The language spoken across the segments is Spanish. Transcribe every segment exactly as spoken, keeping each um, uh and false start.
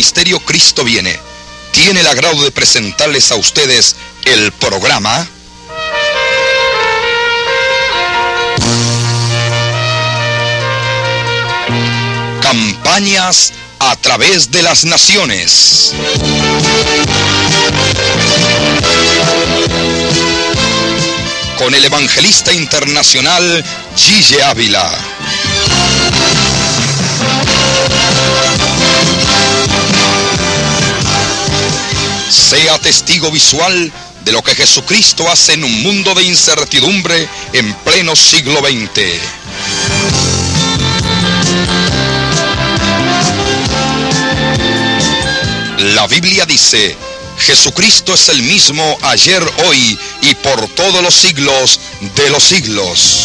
Ministerio Cristo Viene tiene el agrado de presentarles a ustedes el programa Campañas a través de las naciones. Con el evangelista internacional Gille Ávila. Sea testigo visual de lo que Jesucristo hace en un mundo de incertidumbre en pleno siglo veinte. La Biblia dice: Jesucristo es el mismo ayer, hoy y por todos los siglos de los siglos.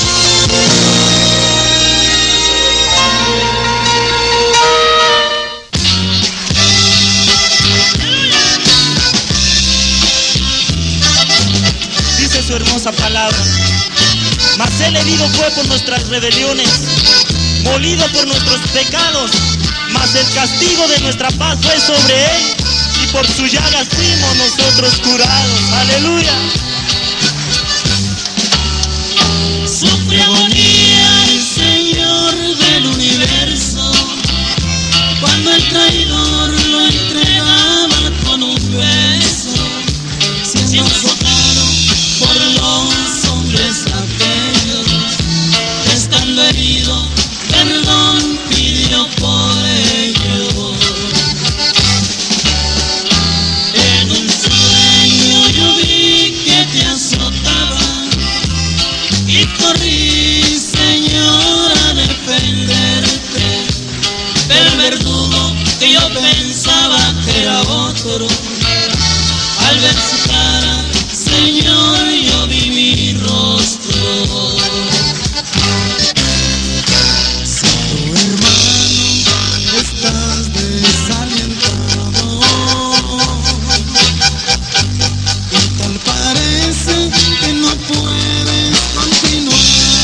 Dice su hermosa palabra: mas él herido fue por nuestras rebeliones, molido por nuestros pecados, mas el castigo de nuestra paz fue sobre él, y por su llagas fuimos nosotros curados. Aleluya. Sufre agonía el Señor del universo, cuando el traidor lo entregaba con un beso, siendo azotado por los hombres aquellos, estando herido, perdón pidió por ellos. En un sueño yo vi que te azotaban y corrí, Señor, a defenderte del verdugo que yo pensaba que era otro. Al ver su cara, Señor, yo vi mi rostro. Estás desalientado y tal parece que no puedes continuar.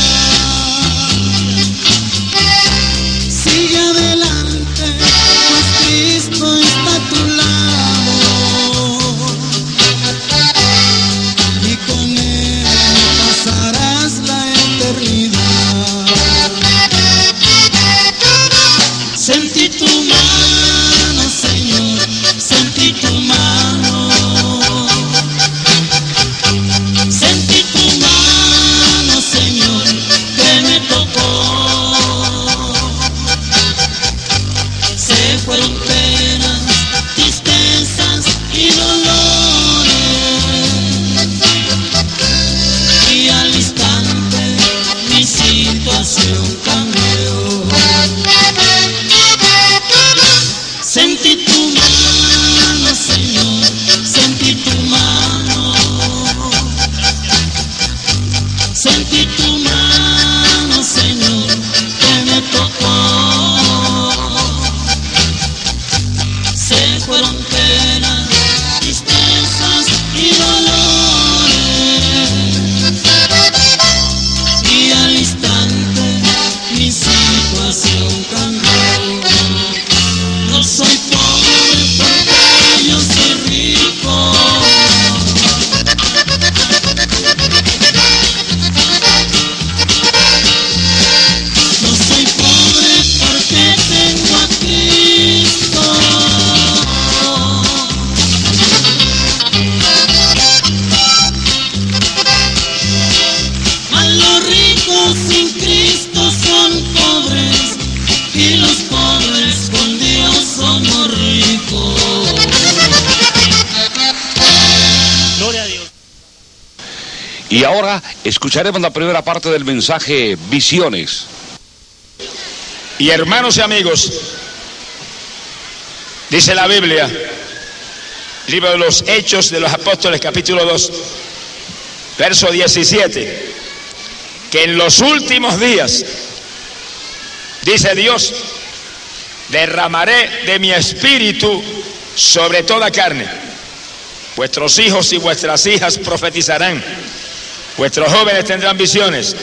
Sigue adelante, pues Cristo está a tu lado, y con Él pasarás la eternidad. Sentí tu mano, Señor, sentí tu mano. Sentí tu mano, Señor, que me tocó. Se fueron penas, tristezas y dolores, y al instante mi situación cambió. Sentí tu mano, Señor, sentí tu mano. Sentí tu mano, Señor, que me tocó. Se fueron penas, tristezas y dolores, y al instante mi situación cambió. No soy pobre porque yo soy rico. No soy pobre porque tengo a Cristo. Mas los ricos sin Cristo son pobres, y los pobres con Dios somos ricos. Gloria a Dios. Y ahora escucharemos la primera parte del mensaje Visiones. Y hermanos y amigos, dice la Biblia, libro de los Hechos de los Apóstoles, capítulo dos, verso diecisiete, que en los últimos días, dice Dios, derramaré de mi espíritu sobre toda carne. Vuestros hijos y vuestras hijas profetizarán, vuestros jóvenes tendrán visiones,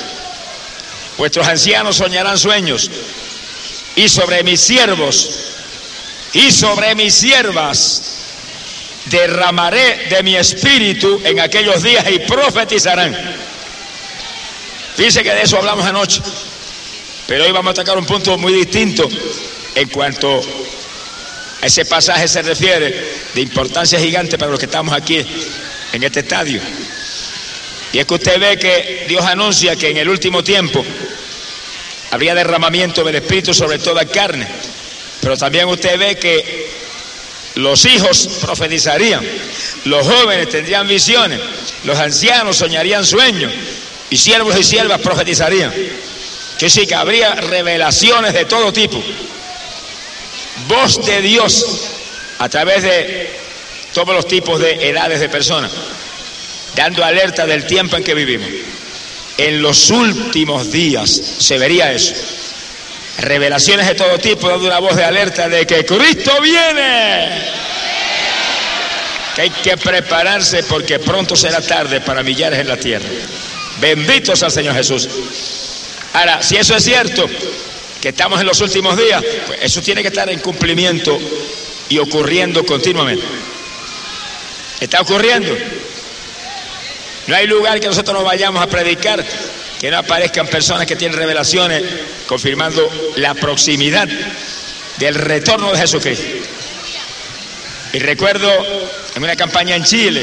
vuestros ancianos soñarán sueños, y sobre mis siervos y sobre mis siervas derramaré de mi espíritu en aquellos días y profetizarán. Fíjense que de eso hablamos anoche, pero hoy vamos a tocar un punto muy distinto en cuanto a ese pasaje se refiere, de importancia gigante para los que estamos aquí en este estadio. Y es que usted ve que Dios anuncia que en el último tiempo habría derramamiento del Espíritu sobre toda carne, pero también usted ve que los hijos profetizarían, los jóvenes tendrían visiones, los ancianos soñarían sueños, y siervos y siervas profetizarían. Que sí, que habría revelaciones de todo tipo, voz de Dios a través de todos los tipos de edades de personas, dando alerta del tiempo en que vivimos. En los últimos días se vería eso, revelaciones de todo tipo, dando una voz de alerta de que Cristo viene, que hay que prepararse porque pronto será tarde para millares en la tierra. Benditos al Señor Jesús. Ahora, si eso es cierto, que estamos en los últimos días, pues eso tiene que estar en cumplimiento y ocurriendo continuamente. ¿Está ocurriendo? No hay lugar que nosotros no vayamos a predicar que no aparezcan personas que tienen revelaciones confirmando la proximidad del retorno de Jesucristo. Y recuerdo en una campaña en Chile,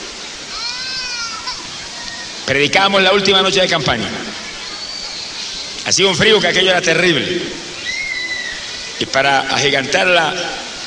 predicábamos la última noche de campaña. Hacía un frío que aquello era terrible. Y para agigantar la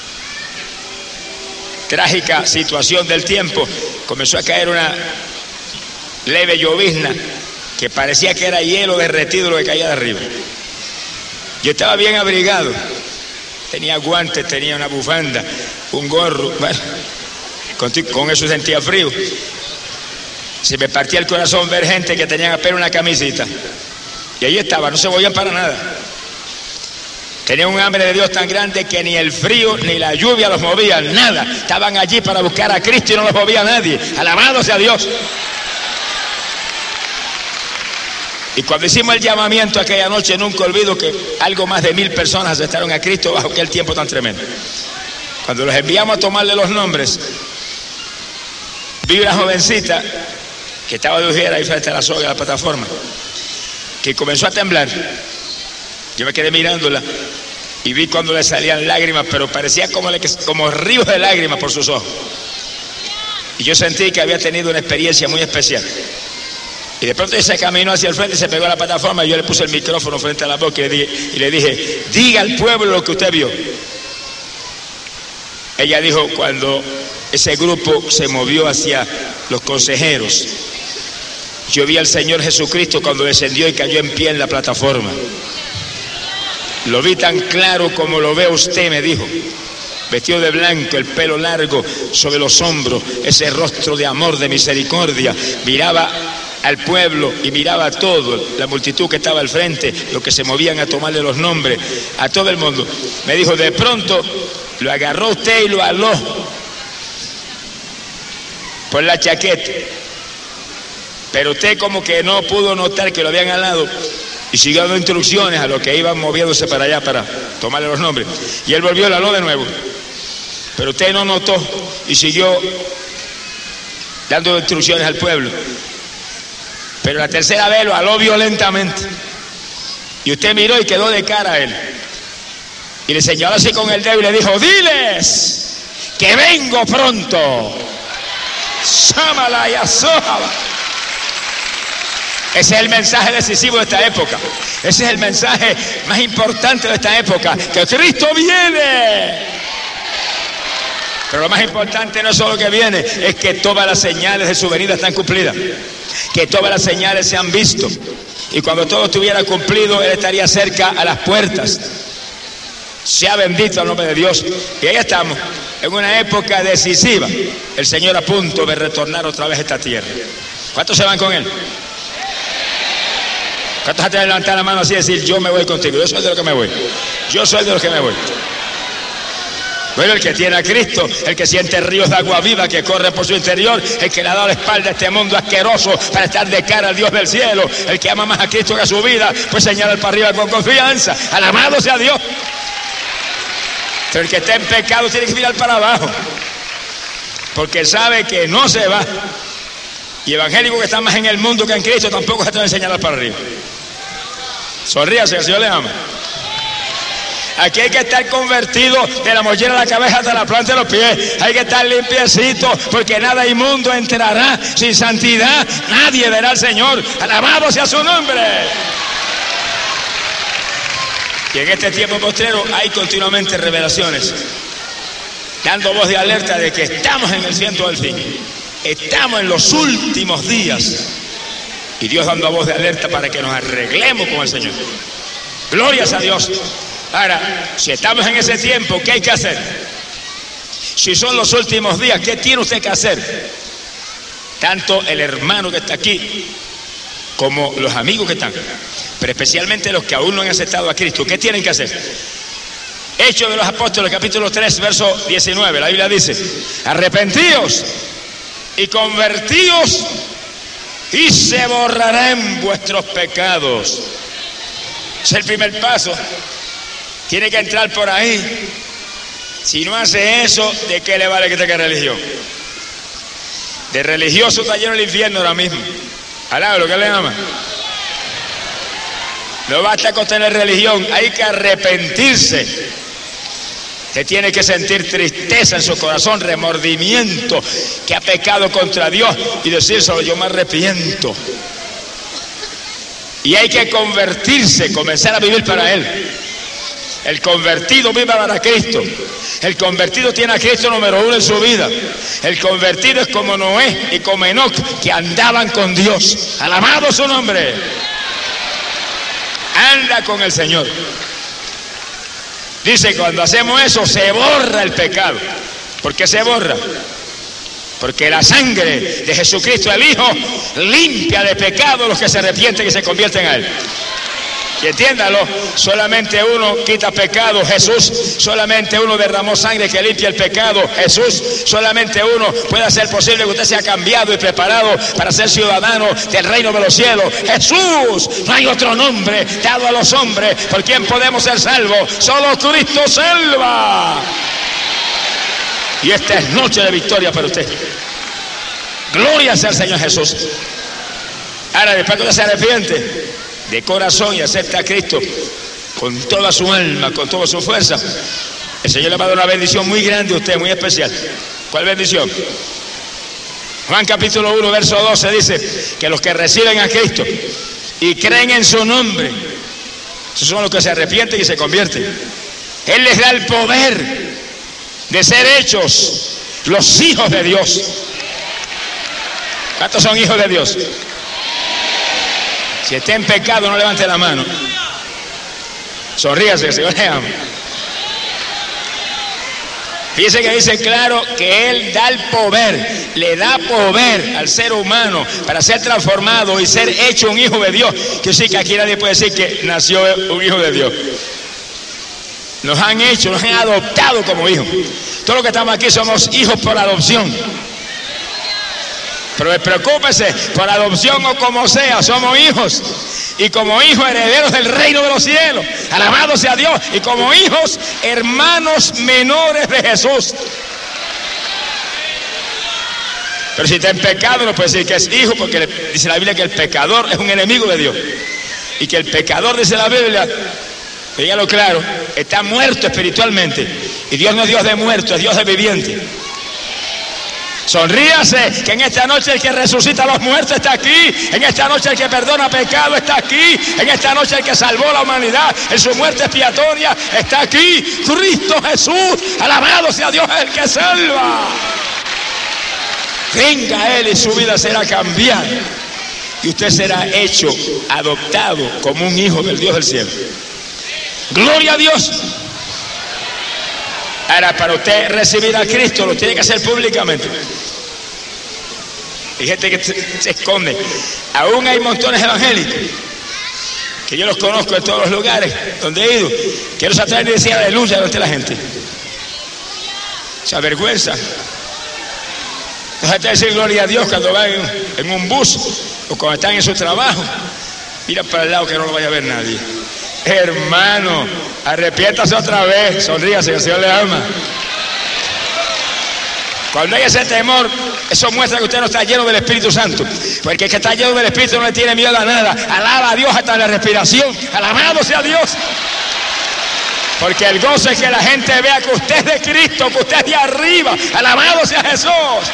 trágica situación del tiempo, comenzó a caer una leve llovizna que parecía que era hielo derretido lo que caía de arriba. Yo estaba bien abrigado, tenía guantes, tenía una bufanda, un gorro, bueno, con, con eso sentía frío. Se me partía el corazón ver gente que tenían apenas una camisita. Y ahí estaba, no se movían para nada. Tenían un hambre de Dios tan grande que ni el frío ni la lluvia los movían, nada. Estaban allí para buscar a Cristo y no los movía nadie. Alabado sea Dios. Y cuando hicimos el llamamiento aquella noche, nunca olvido que algo más de mil personas aceptaron a Cristo bajo aquel tiempo tan tremendo. Cuando los enviamos a tomarle los nombres, vi una jovencita que estaba de ujera ahí frente a la soga de la plataforma, que comenzó a temblar. Yo me quedé mirándola y vi cuando le salían lágrimas, pero parecía como, le, como ríos de lágrimas por sus ojos. Y yo sentí que había tenido una experiencia muy especial. Y de pronto ella se caminó hacia el frente y se pegó a la plataforma, y yo le puse el micrófono frente a la boca y le dije, y le dije diga al pueblo lo que usted vio. Ella dijo, cuando ese grupo se movió hacia los consejeros, yo vi al Señor Jesucristo cuando descendió y cayó en pie en la plataforma. Lo vi tan claro como lo ve usted, me dijo. Vestido de blanco, el pelo largo sobre los hombros, ese rostro de amor, de misericordia. Miraba al pueblo y miraba a todo, la multitud que estaba al frente, los que se movían a tomarle los nombres, a todo el mundo. Me dijo, de pronto lo agarró usted y lo aló por la chaqueta. Pero usted como que no pudo notar que lo habían alado y siguió dando instrucciones a los que iban moviéndose para allá para tomarle los nombres. Y él volvió y lo aló de nuevo. Pero usted no notó y siguió dando instrucciones al pueblo. Pero la tercera vez lo aló violentamente. Y usted miró y quedó de cara a él. Y le señaló así con el dedo y le dijo, diles que vengo pronto. Sámala y asójala. Ese es el mensaje decisivo de esta época. Ese es el mensaje más importante de esta época. Que Cristo viene. Pero lo más importante no es solo que viene, es que todas las señales de su venida están cumplidas. Que todas las señales se han visto. Y cuando todo estuviera cumplido, Él estaría cerca a las puertas. Sea bendito el nombre de Dios. Y ahí estamos, en una época decisiva. El Señor a punto de retornar otra vez a esta tierra. ¿Cuántos se van con Él? ¿Cuántos hacen levantar la mano así y decir, yo me voy contigo? Yo soy de los que me voy. Yo soy de los que me voy. Bueno, el que tiene a Cristo, el que siente ríos de agua viva que corren por su interior, el que le ha dado la espalda a este mundo asqueroso para estar de cara al Dios del cielo, el que ama más a Cristo que a su vida, pues señala para arriba con confianza. Alabado sea Dios. Pero el que está en pecado tiene que mirar para abajo, porque sabe que no se va. Y evangélico que está más en el mundo que en Cristo tampoco se te va a enseñar para arriba. Sonríase, que el Señor le ama. Aquí hay que estar convertido de la mollera de la cabeza hasta la planta de los pies. Hay que estar limpiecito, porque nada inmundo entrará. Sin santidad nadie verá al Señor. Alabado sea su nombre. Y en este tiempo postrero hay continuamente revelaciones, dando voz de alerta de que estamos en el viento del fin. Estamos en los últimos días. Y Dios dando voz de alerta para que nos arreglemos con el Señor. Glorias a Dios. Ahora, si estamos en ese tiempo, ¿qué hay que hacer? Si son los últimos días, ¿qué tiene usted que hacer? Tanto el hermano que está aquí, como los amigos que están, pero especialmente los que aún no han aceptado a Cristo, ¿qué tienen que hacer? Hechos de los Apóstoles, capítulo tres, verso diecinueve, la Biblia dice: arrepentíos y convertíos, y se borrarán vuestros pecados. Es el primer paso. Tiene que entrar por ahí. Si no hace eso, ¿de qué le vale que tenga religión? De religioso está lleno el infierno ahora mismo. Alá, lo que le ama. No basta con tener religión, hay que arrepentirse. Usted tiene que sentir tristeza en su corazón, remordimiento, que ha pecado contra Dios, y decírselo: yo me arrepiento. Y hay que convertirse, comenzar a vivir para Él. El convertido vive para Cristo. El convertido tiene a Cristo número uno en su vida. El convertido es como Noé y como Enoc, que andaban con Dios. Alabado su nombre. Anda con el Señor. Dice, cuando hacemos eso se borra el pecado. ¿Por qué se borra? Porque la sangre de Jesucristo el Hijo limpia de pecado a los que se arrepienten y se convierten a Él. Y entiéndalo, solamente uno quita pecado, Jesús. Solamente uno derramó sangre que limpia el pecado, Jesús. Solamente uno puede hacer posible que usted sea cambiado y preparado para ser ciudadano del reino de los cielos, Jesús. No hay otro nombre dado a los hombres por quien podemos ser salvos. Solo Cristo salva. Y esta es noche de victoria para usted. Gloria sea al Señor Jesús. Ahora, después que usted se arrepiente de corazón y acepta a Cristo con toda su alma, con toda su fuerza, el Señor le va a dar una bendición muy grande a usted, muy especial. ¿Cuál bendición? Juan capítulo uno, verso doce dice que los que reciben a Cristo y creen en su nombre, esos son los que se arrepienten y se convierten. Él les da el poder de ser hechos los hijos de Dios. ¿Cuántos son hijos de Dios? Si está en pecado, no levante la mano. Sonríase, que el Señor le ama. Fíjese que dice claro que Él da el poder, le da poder al ser humano para ser transformado y ser hecho un hijo de Dios. Que sí, que aquí nadie puede decir que nació un hijo de Dios. Nos han hecho, nos han adoptado como hijos. Todos los que estamos aquí somos hijos por adopción. Pero preocúpese, por adopción o como sea, somos hijos. Y como hijos, herederos del reino de los cielos. Alabado sea Dios. Y como hijos, hermanos menores de Jesús. Pero si está en pecado, no puede decir que es hijo, porque dice la Biblia que el pecador es un enemigo de Dios. Y que el pecador, dice la Biblia, dígalo claro, está muerto espiritualmente. Y Dios no es Dios de muerto, es Dios de viviente. Sonríase, que en esta noche el que resucita a los muertos está aquí. En esta noche el que perdona pecado está aquí. En esta noche el que salvó la humanidad en su muerte expiatoria está aquí. Cristo Jesús, alabado sea Dios, el que salva. Venga a Él y su vida será cambiada. Y usted será hecho, adoptado como un hijo del Dios del cielo. Gloria a Dios. Ahora, para usted recibir a Cristo, lo tiene que hacer públicamente. Hay gente que se, se esconde. Aún hay montones evangélicos, que yo los conozco en todos los lugares donde he ido, que no se atreven a decir aleluya delante de la gente. Se avergüenza. No se atreven a decir gloria a Dios cuando van en, en un bus o cuando están en su trabajo. Mira para el lado que no lo vaya a ver nadie. Hermano, Arrepiéntase otra vez, sonríase, que el Señor le ama. Cuando hay ese temor, eso muestra que usted no está lleno del Espíritu Santo. Porque el que está lleno del Espíritu no le tiene miedo a nada. Alaba a Dios hasta la respiración. Alabado sea Dios. Porque el gozo es que la gente vea que usted es de Cristo, que usted es de arriba. Alabado sea Jesús.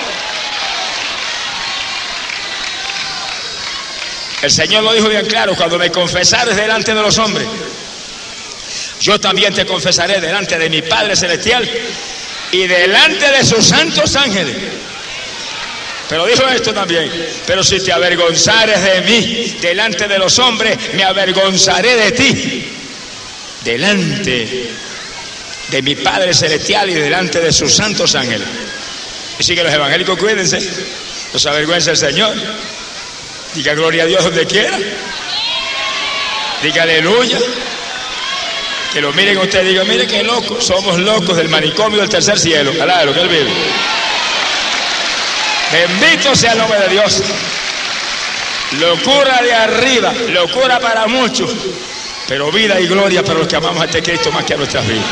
El Señor lo dijo bien claro: cuando me confesares delante de los hombres, yo también te confesaré delante de mi Padre Celestial y delante de sus santos ángeles. Pero dijo esto también: pero si te avergonzares de mí delante de los hombres, me avergonzaré de ti delante de mi Padre Celestial y delante de sus santos ángeles. Así que los evangélicos, cuídense, no se avergüenza el Señor. Diga gloria a Dios donde quiera. Diga aleluya. Que lo miren ustedes, digan: mire qué loco, somos locos del manicomio del tercer cielo. Alá, lo que él vive. Bendito sea el nombre de Dios. Locura de arriba, locura para muchos, pero vida y gloria para los que amamos a este Cristo más que a nuestras vidas.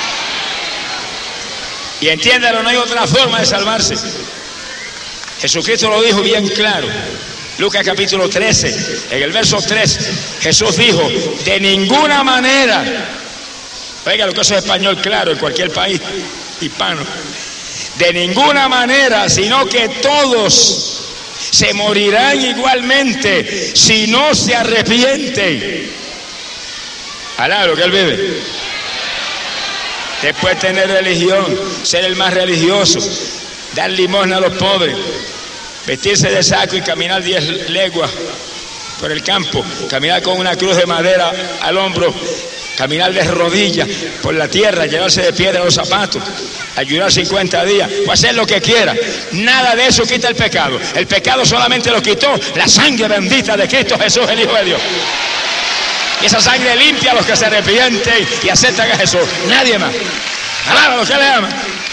Y entiéndalo, no hay otra forma de salvarse. Jesucristo lo dijo bien claro. Lucas capítulo trece, en el verso tres, Jesús dijo: de ninguna manera. Oiga, lo que eso es español claro en cualquier país hispano. De ninguna manera, sino que todos se morirán igualmente si no se arrepienten. Alá, lo que él vive. Después tener religión, ser el más religioso, dar limosna a los pobres, vestirse de saco y caminar diez leguas por el campo, caminar con una cruz de madera al hombro, caminar de rodillas por la tierra, llenarse de piedra los zapatos, ayunar cincuenta días, o hacer lo que quiera. Nada de eso quita el pecado. El pecado solamente lo quitó la sangre bendita de Cristo Jesús, el Hijo de Dios. Y esa sangre limpia a los que se arrepienten y aceptan a Jesús. Nadie más. Alaba a los que le aman.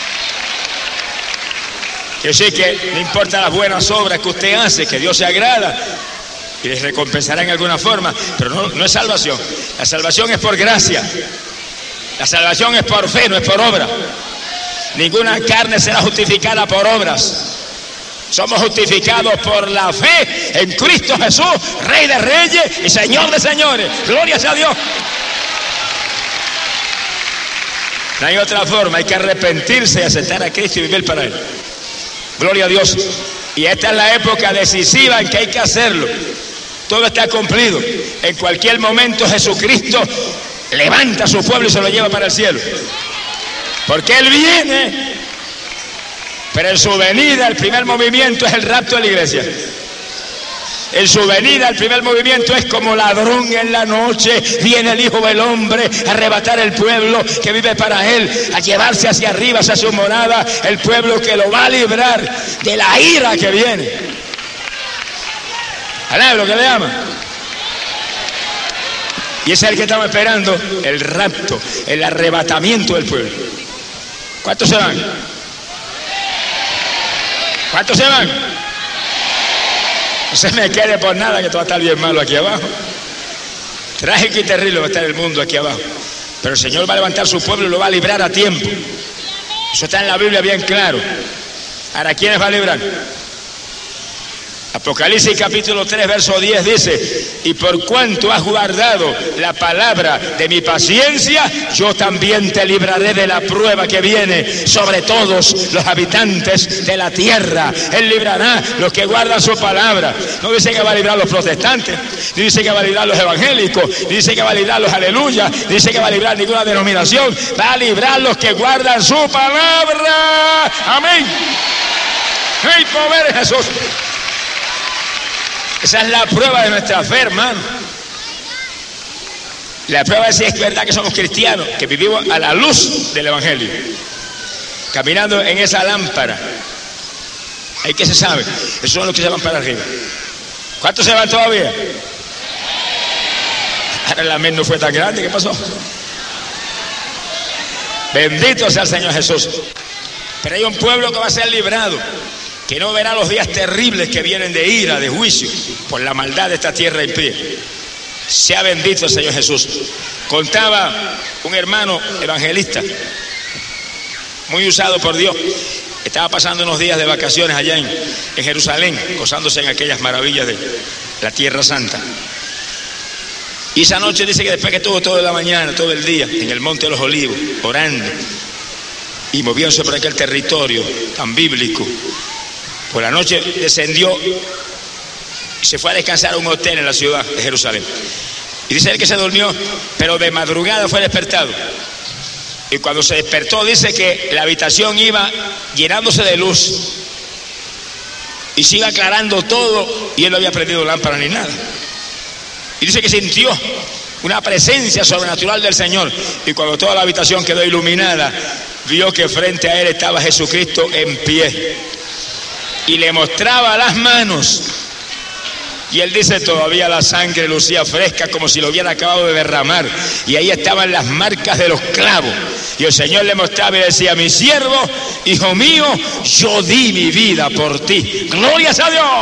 Yo sé que no importa las buenas obras que usted hace, que Dios se agrada y les recompensará en alguna forma, pero no, no es salvación. La salvación es por gracia. La salvación es por fe, no es por obra. Ninguna carne será justificada por obras. Somos justificados por la fe en Cristo Jesús, Rey de Reyes y Señor de Señores. Gloria sea a Dios. No hay otra forma, hay que arrepentirse y aceptar a Cristo y vivir para Él. Gloria a Dios. Y esta es la época decisiva en que hay que hacerlo. Todo está cumplido. En cualquier momento Jesucristo levanta a su pueblo y se lo lleva para el cielo. Porque Él viene, pero en su venida el primer movimiento es el rapto de la iglesia. En su venida el primer movimiento es como ladrón en la noche. Viene el Hijo del Hombre a arrebatar el pueblo que vive para Él, a llevarse hacia arriba, hacia su morada, el pueblo que lo va a librar de la ira que viene. Alá, lo que le ama. Y ese es el que estamos esperando, el rapto, el arrebatamiento del pueblo. ¿Cuántos se van? ¿Cuántos se van? No se me quede por nada que todo va a estar bien malo aquí abajo. Trágico y terrible va a estar el mundo aquí abajo. Pero el Señor va a levantar su pueblo y lo va a librar a tiempo. Eso está en la Biblia bien claro. Ahora, ¿quiénes va a librar? Apocalipsis capítulo tres, verso diez dice: y por cuanto has guardado la palabra de mi paciencia, yo también te libraré de la prueba que viene sobre todos los habitantes de la tierra. Él librará los que guardan su palabra. No dice que va a librar a los protestantes, ni dice que va a librar a los evangélicos, ni dice que va a librar a los aleluyas, ni dice que va a librar ninguna denominación. Va a librar a los que guardan su palabra. Amén. ¡Hey, poder Jesús! Esa es la prueba de nuestra fe, hermano. La prueba es si es verdad que somos cristianos, que vivimos a la luz del Evangelio, caminando en esa lámpara. Ahí que se sabe, esos son los que se van para arriba. ¿Cuántos se van todavía? Ahora el amén no fue tan grande, ¿qué pasó? Bendito sea el Señor Jesús. Pero hay un pueblo que va a ser librado, que no verá los días terribles que vienen de ira, de juicio, por la maldad de esta tierra impía. Sea bendito el Señor Jesús. Contaba un hermano evangelista, muy usado por Dios. Estaba pasando unos días de vacaciones allá en, en Jerusalén, gozándose en aquellas maravillas de la Tierra Santa. Y esa noche dice que después que estuvo toda la mañana, todo el día, en el Monte de los Olivos, orando y moviéndose por aquel territorio tan bíblico, por la noche descendió y se fue a descansar a un hotel en la ciudad de Jerusalén. Y dice él que se durmió, pero de madrugada fue despertado. Y cuando se despertó dice que la habitación iba llenándose de luz y se iba aclarando todo, y él no había prendido lámpara ni nada. Y dice que sintió una presencia sobrenatural del Señor, y cuando toda la habitación quedó iluminada, vio que frente a él estaba Jesucristo en pie y le mostraba las manos. Y él dice, todavía la sangre lucía fresca como si lo hubiera acabado de derramar, y ahí estaban las marcas de los clavos. Y el Señor le mostraba y decía, mi siervo, hijo mío, yo di mi vida por ti. ¡Glorias a Dios!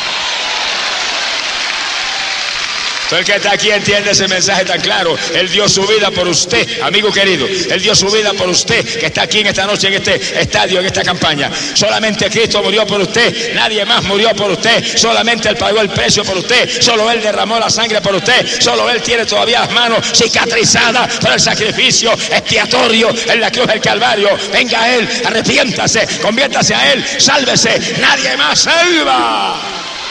Todo el que está aquí entiende ese mensaje tan claro. Él dio su vida por usted, amigo querido. Él dio su vida por usted, que está aquí en esta noche, en este estadio, en esta campaña. Solamente Cristo murió por usted. Nadie más murió por usted. Solamente Él pagó el precio por usted. Solo Él derramó la sangre por usted. Solo Él tiene todavía las manos cicatrizadas por el sacrificio expiatorio en la cruz del Calvario. Venga a Él, arrepiéntase, conviértase a Él, sálvese. Nadie más salva.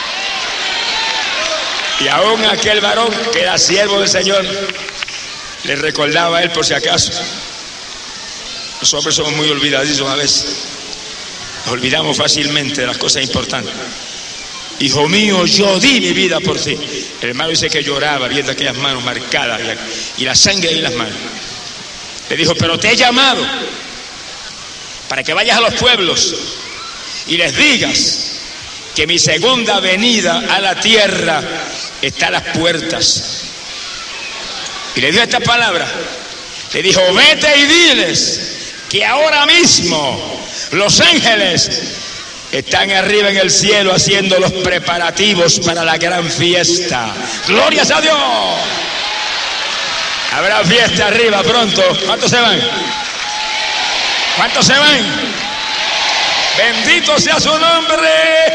Y aún aquel varón que era siervo del Señor le recordaba a él por si acaso. Los hombres somos muy olvidadizos a veces. Nos olvidamos fácilmente de las cosas importantes. Hijo mío, yo di mi vida por ti. El hermano dice que lloraba viendo aquellas manos marcadas y la sangre en las manos. Le dijo, pero te he llamado para que vayas a los pueblos y les digas que mi segunda venida a la tierra está a las puertas. Y le dio esta palabra. Le dijo, vete y diles que ahora mismo los ángeles están arriba en el cielo haciendo los preparativos para la gran fiesta. ¡Glorias a Dios! Habrá fiesta arriba pronto. ¿Cuántos se van? ¿Cuántos se van? Bendito sea su nombre.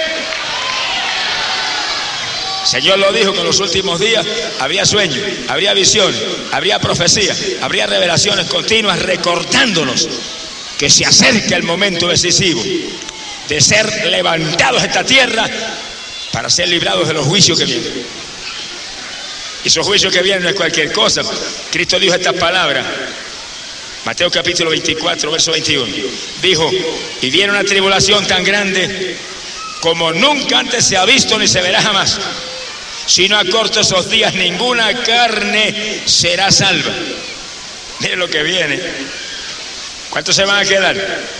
Señor lo dijo que en los últimos días habría sueños, habría visiones, habría profecías, habría revelaciones continuas recordándonos que se acerca el momento decisivo de ser levantados de esta tierra para ser librados de los juicios que vienen. Y esos juicios que vienen no es cualquier cosa. Cristo dijo estas palabras, Mateo capítulo veinticuatro, verso veintiuno. Dijo, y viene una tribulación tan grande como nunca antes se ha visto ni se verá jamás. Si no acorto esos días, ninguna carne será salva. Miren lo que viene. ¿Cuántos se van a quedar?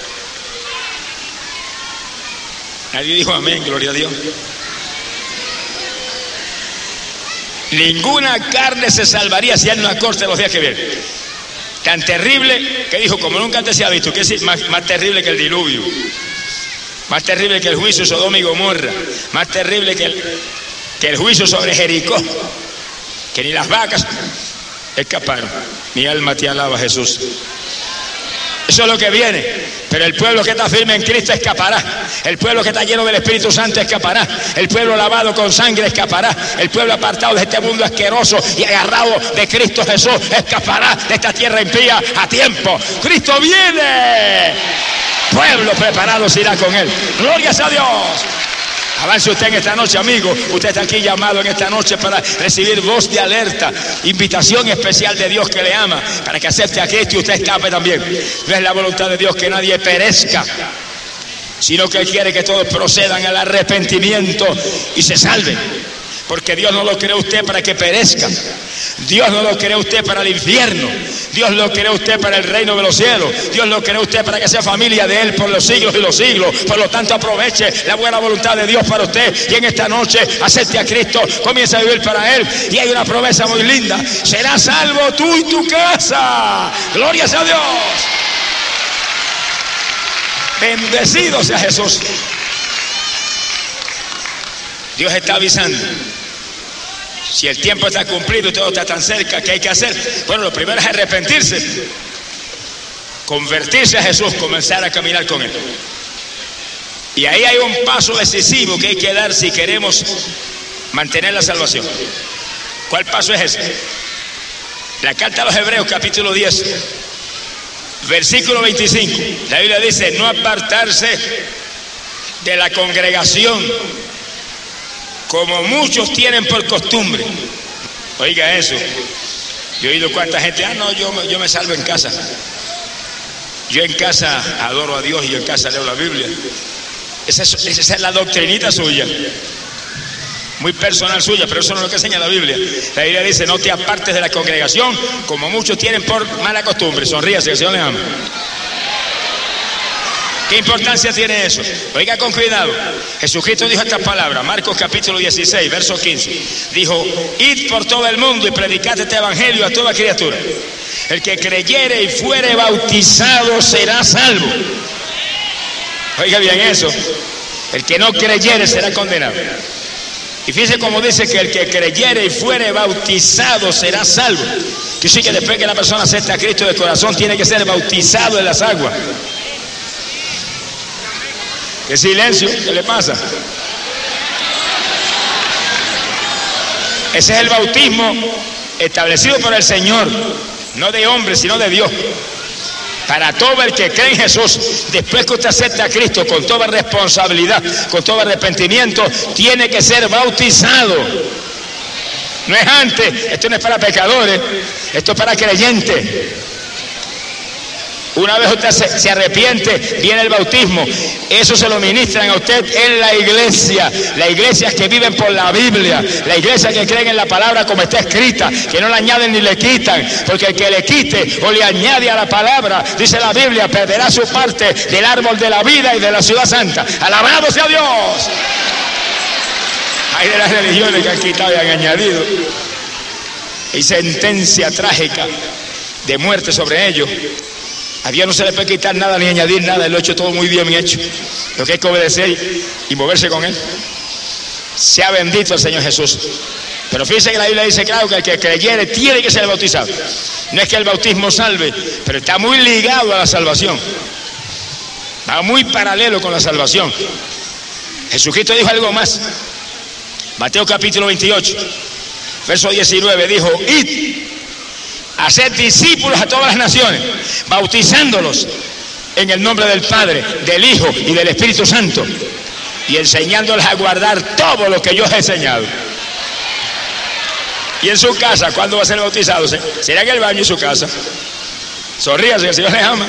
Nadie dijo amén, gloria a Dios. Ninguna carne se salvaría si Él no acorta los días que vienen. Tan terrible que dijo, como nunca antes se ha visto, que es más, más terrible que el diluvio, más terrible que el juicio de Sodoma y Gomorra, más terrible que el, que el juicio sobre Jericó, que ni las vacas escaparon. Mi alma te alaba, Jesús. Eso es lo que viene. Pero el pueblo que está firme en Cristo escapará. El pueblo que está lleno del Espíritu Santo escapará. El pueblo lavado con sangre escapará. El pueblo apartado de este mundo asqueroso y agarrado de Cristo Jesús escapará de esta tierra impía a tiempo. Cristo viene. Pueblo preparado se irá con Él. Glorias a Dios. Avance usted en esta noche, amigo. Usted está aquí llamado en esta noche para recibir voz de alerta, invitación especial de Dios que le ama, para que acepte a Cristo y usted escape también. No es la voluntad de Dios que nadie perezca, sino que Él quiere que todos procedan al arrepentimiento y se salven. Porque Dios no lo creó usted para que perezca. Dios no lo creó usted para el infierno. Dios lo creó usted para el reino de los cielos. Dios lo creó usted para que sea familia de Él por los siglos y los siglos. Por lo tanto, aproveche la buena voluntad de Dios para usted. Y en esta noche acepte a Cristo, comience a vivir para Él. Y hay una promesa muy linda: serás salvo tú y tu casa. Glorias a Dios. Bendecido sea Jesús. Dios está avisando. Si el tiempo está cumplido y todo está tan cerca, ¿qué hay que hacer? Bueno, lo primero es arrepentirse, convertirse a Jesús, comenzar a caminar con Él. Y ahí hay un paso decisivo que hay que dar si queremos mantener la salvación. ¿Cuál paso es ese? La carta a los Hebreos, capítulo diez, versículo veinticinco. La Biblia dice: no apartarse de la congregación, como muchos tienen por costumbre. Oiga eso. Yo he oído cuánta gente, ah, no, yo, yo me salvo en casa. Yo en casa adoro a Dios y yo en casa leo la Biblia. Esa es, esa es la doctrinita suya, muy personal suya, pero eso no es lo que enseña la Biblia. La Biblia dice: no te apartes de la congregación, como muchos tienen por mala costumbre. Sonríase, que el Señor le ama. ¿Qué importancia tiene eso? Oiga con cuidado. Jesucristo dijo estas palabras, Marcos capítulo dieciséis, verso quince. Dijo: id por todo el mundo y predicad este evangelio a toda criatura. El que creyere y fuere bautizado será salvo. Oiga bien eso. El que no creyere será condenado. Y fíjese cómo dice que el que creyere y fuere bautizado será salvo. Que sí, que después que la persona acepta a Cristo de corazón tiene que ser bautizado en las aguas. ¿Qué silencio? ¿Qué le pasa? Ese es el bautismo establecido por el Señor, no de hombre, sino de Dios. Para todo el que cree en Jesús, después que usted acepta a Cristo con toda responsabilidad, con todo arrepentimiento, tiene que ser bautizado. No es antes. Esto no es para pecadores, esto es para creyentes. Una vez usted se, se arrepiente, viene el bautismo. Eso se lo ministran a usted en la iglesia. Las iglesias que viven por la Biblia, la iglesia que creen en la palabra como está escrita, que no le añaden ni le quitan, porque el que le quite o le añade a la palabra, dice la Biblia, perderá su parte del árbol de la vida y de la ciudad santa. ¡Alabado sea Dios! Hay de las religiones que han quitado y han añadido. Hay sentencia trágica de muerte sobre ellos. A Dios no se le puede quitar nada ni añadir nada. Él lo ha hecho todo muy bien hecho. Lo que hay que obedecer y moverse con Él. Sea bendito el Señor Jesús. Pero fíjense que la Biblia dice claro que el que creyere tiene que ser bautizado. No es que el bautismo salve, pero está muy ligado a la salvación. Va muy paralelo con la salvación. Jesucristo dijo algo más. Mateo capítulo veintiocho, verso diecinueve, dijo: id, haced discípulos a todas las naciones, bautizándolos en el nombre del Padre, del Hijo y del Espíritu Santo, y enseñándoles a guardar todo lo que yo os he enseñado. Y en su casa, ¿cuándo va a ser bautizado? ¿Será en el baño en su casa? Sonríase, que el Señor les ama.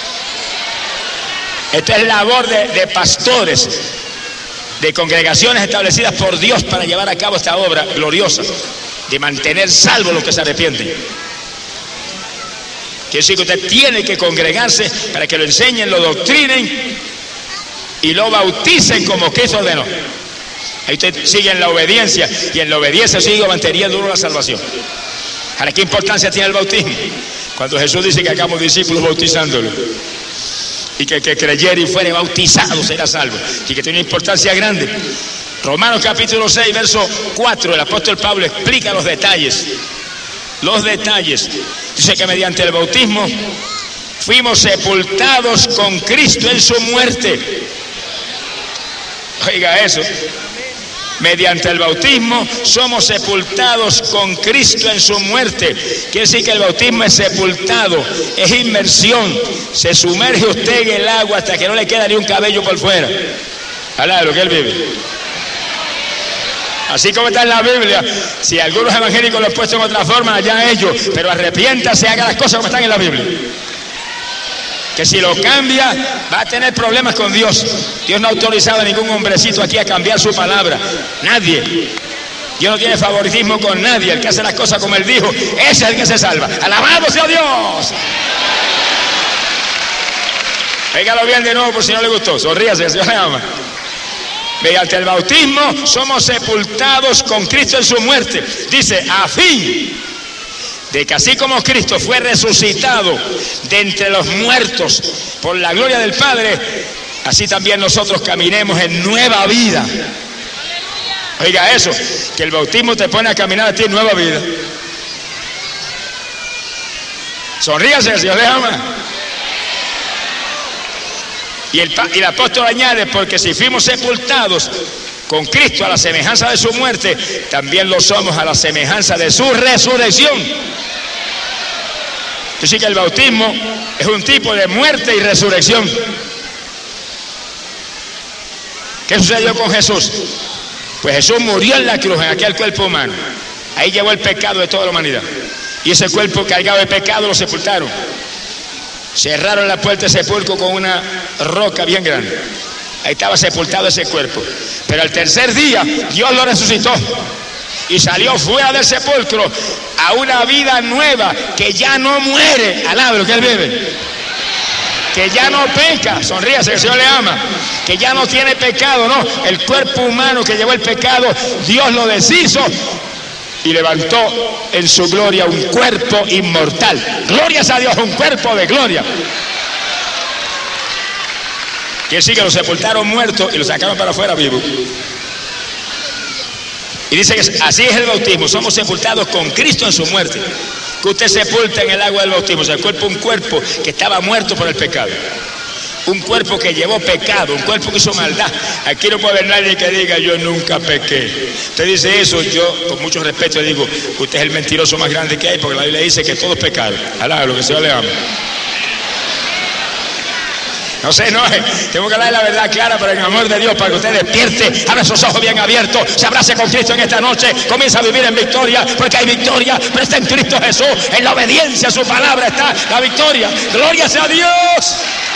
Esta es labor de, de pastores, de congregaciones establecidas por Dios para llevar a cabo esta obra gloriosa de mantener salvos los que se arrepienten. Quiere decir que usted tiene que congregarse para que lo enseñen, lo doctrinen y lo bauticen como Cristo ordenó. Ahí usted sigue en la obediencia, y en la obediencia sigue manteniendo uno la salvación. Ahora, ¿qué importancia tiene el bautismo? Cuando Jesús dice que hagamos discípulos bautizándolo, y que el que creyere y fuere bautizado será salvo, y que tiene una importancia grande. Romanos capítulo seis, verso cuatro, el apóstol Pablo explica los detalles. Los detalles. Dice que mediante el bautismo fuimos sepultados con Cristo en su muerte. Oiga eso. Mediante el bautismo somos sepultados con Cristo en su muerte. Quiere decir que el bautismo es sepultado, es inmersión. Se sumerge usted en el agua hasta que no le queda ni un cabello por fuera. Habla de lo que él vive. Así como está en la Biblia. Si algunos evangélicos lo han puesto en otra forma, allá ellos, pero arrepiéntase, haga las cosas como están en la Biblia. Que si lo cambia, va a tener problemas con Dios. Dios no ha autorizado a ningún hombrecito aquí a cambiar su palabra. Nadie. Dios no tiene favoritismo con nadie. El que hace las cosas como Él dijo, ese es el que se salva. ¡Alabado sea Dios! Véngalo bien de nuevo por si no le gustó. Sonríase, el Señor le ama. Mediante el bautismo somos sepultados con Cristo en su muerte. Dice, a fin de que así como Cristo fue resucitado de entre los muertos por la gloria del Padre, así también nosotros caminemos en nueva vida. Oiga eso, que el bautismo te pone a caminar a ti en nueva vida. Sonríase, el Señor le ama. Y el, y el apóstol añade, porque si fuimos sepultados con Cristo a la semejanza de su muerte, también lo somos a la semejanza de su resurrección. Así que el bautismo es un tipo de muerte y resurrección. ¿Qué sucedió con Jesús? Pues Jesús murió en la cruz, en aquel cuerpo humano. Ahí llevó el pecado de toda la humanidad. Y ese cuerpo cargado de pecado lo sepultaron. Cerraron la puerta del sepulcro con una roca bien grande. Ahí estaba sepultado ese cuerpo. Pero al tercer día Dios lo resucitó y salió fuera del sepulcro a una vida nueva que ya no muere. Alabe lo que él vive. Que ya no peca. Sonríase, que el Señor le ama. Que ya no tiene pecado, no. El cuerpo humano que llevó el pecado, Dios lo deshizo y levantó en su gloria un cuerpo inmortal. Glorias a Dios, un cuerpo de gloria. Quiere decir que lo sepultaron muerto y lo sacaron para afuera vivo. Y dice que así es el bautismo. Somos sepultados con Cristo en su muerte. Que usted sepulta en el agua del bautismo. O sea, el cuerpo, un cuerpo que estaba muerto por el pecado. Un cuerpo que llevó pecado, un cuerpo que hizo maldad. Aquí no puede haber nadie que diga yo nunca pequé. Usted dice eso, yo con mucho respeto le digo, usted es el mentiroso más grande que hay, porque la Biblia dice que todos pecaron. Alá, lo que el Señor le ama. No sé, no, tengo que darle la verdad clara, pero en amor de Dios, para que usted despierte, abra sus ojos bien abiertos, se abrace con Cristo en esta noche, comienza a vivir en victoria, porque hay victoria, pero está en Cristo Jesús, en la obediencia a su palabra está la victoria. Gloria sea a Dios.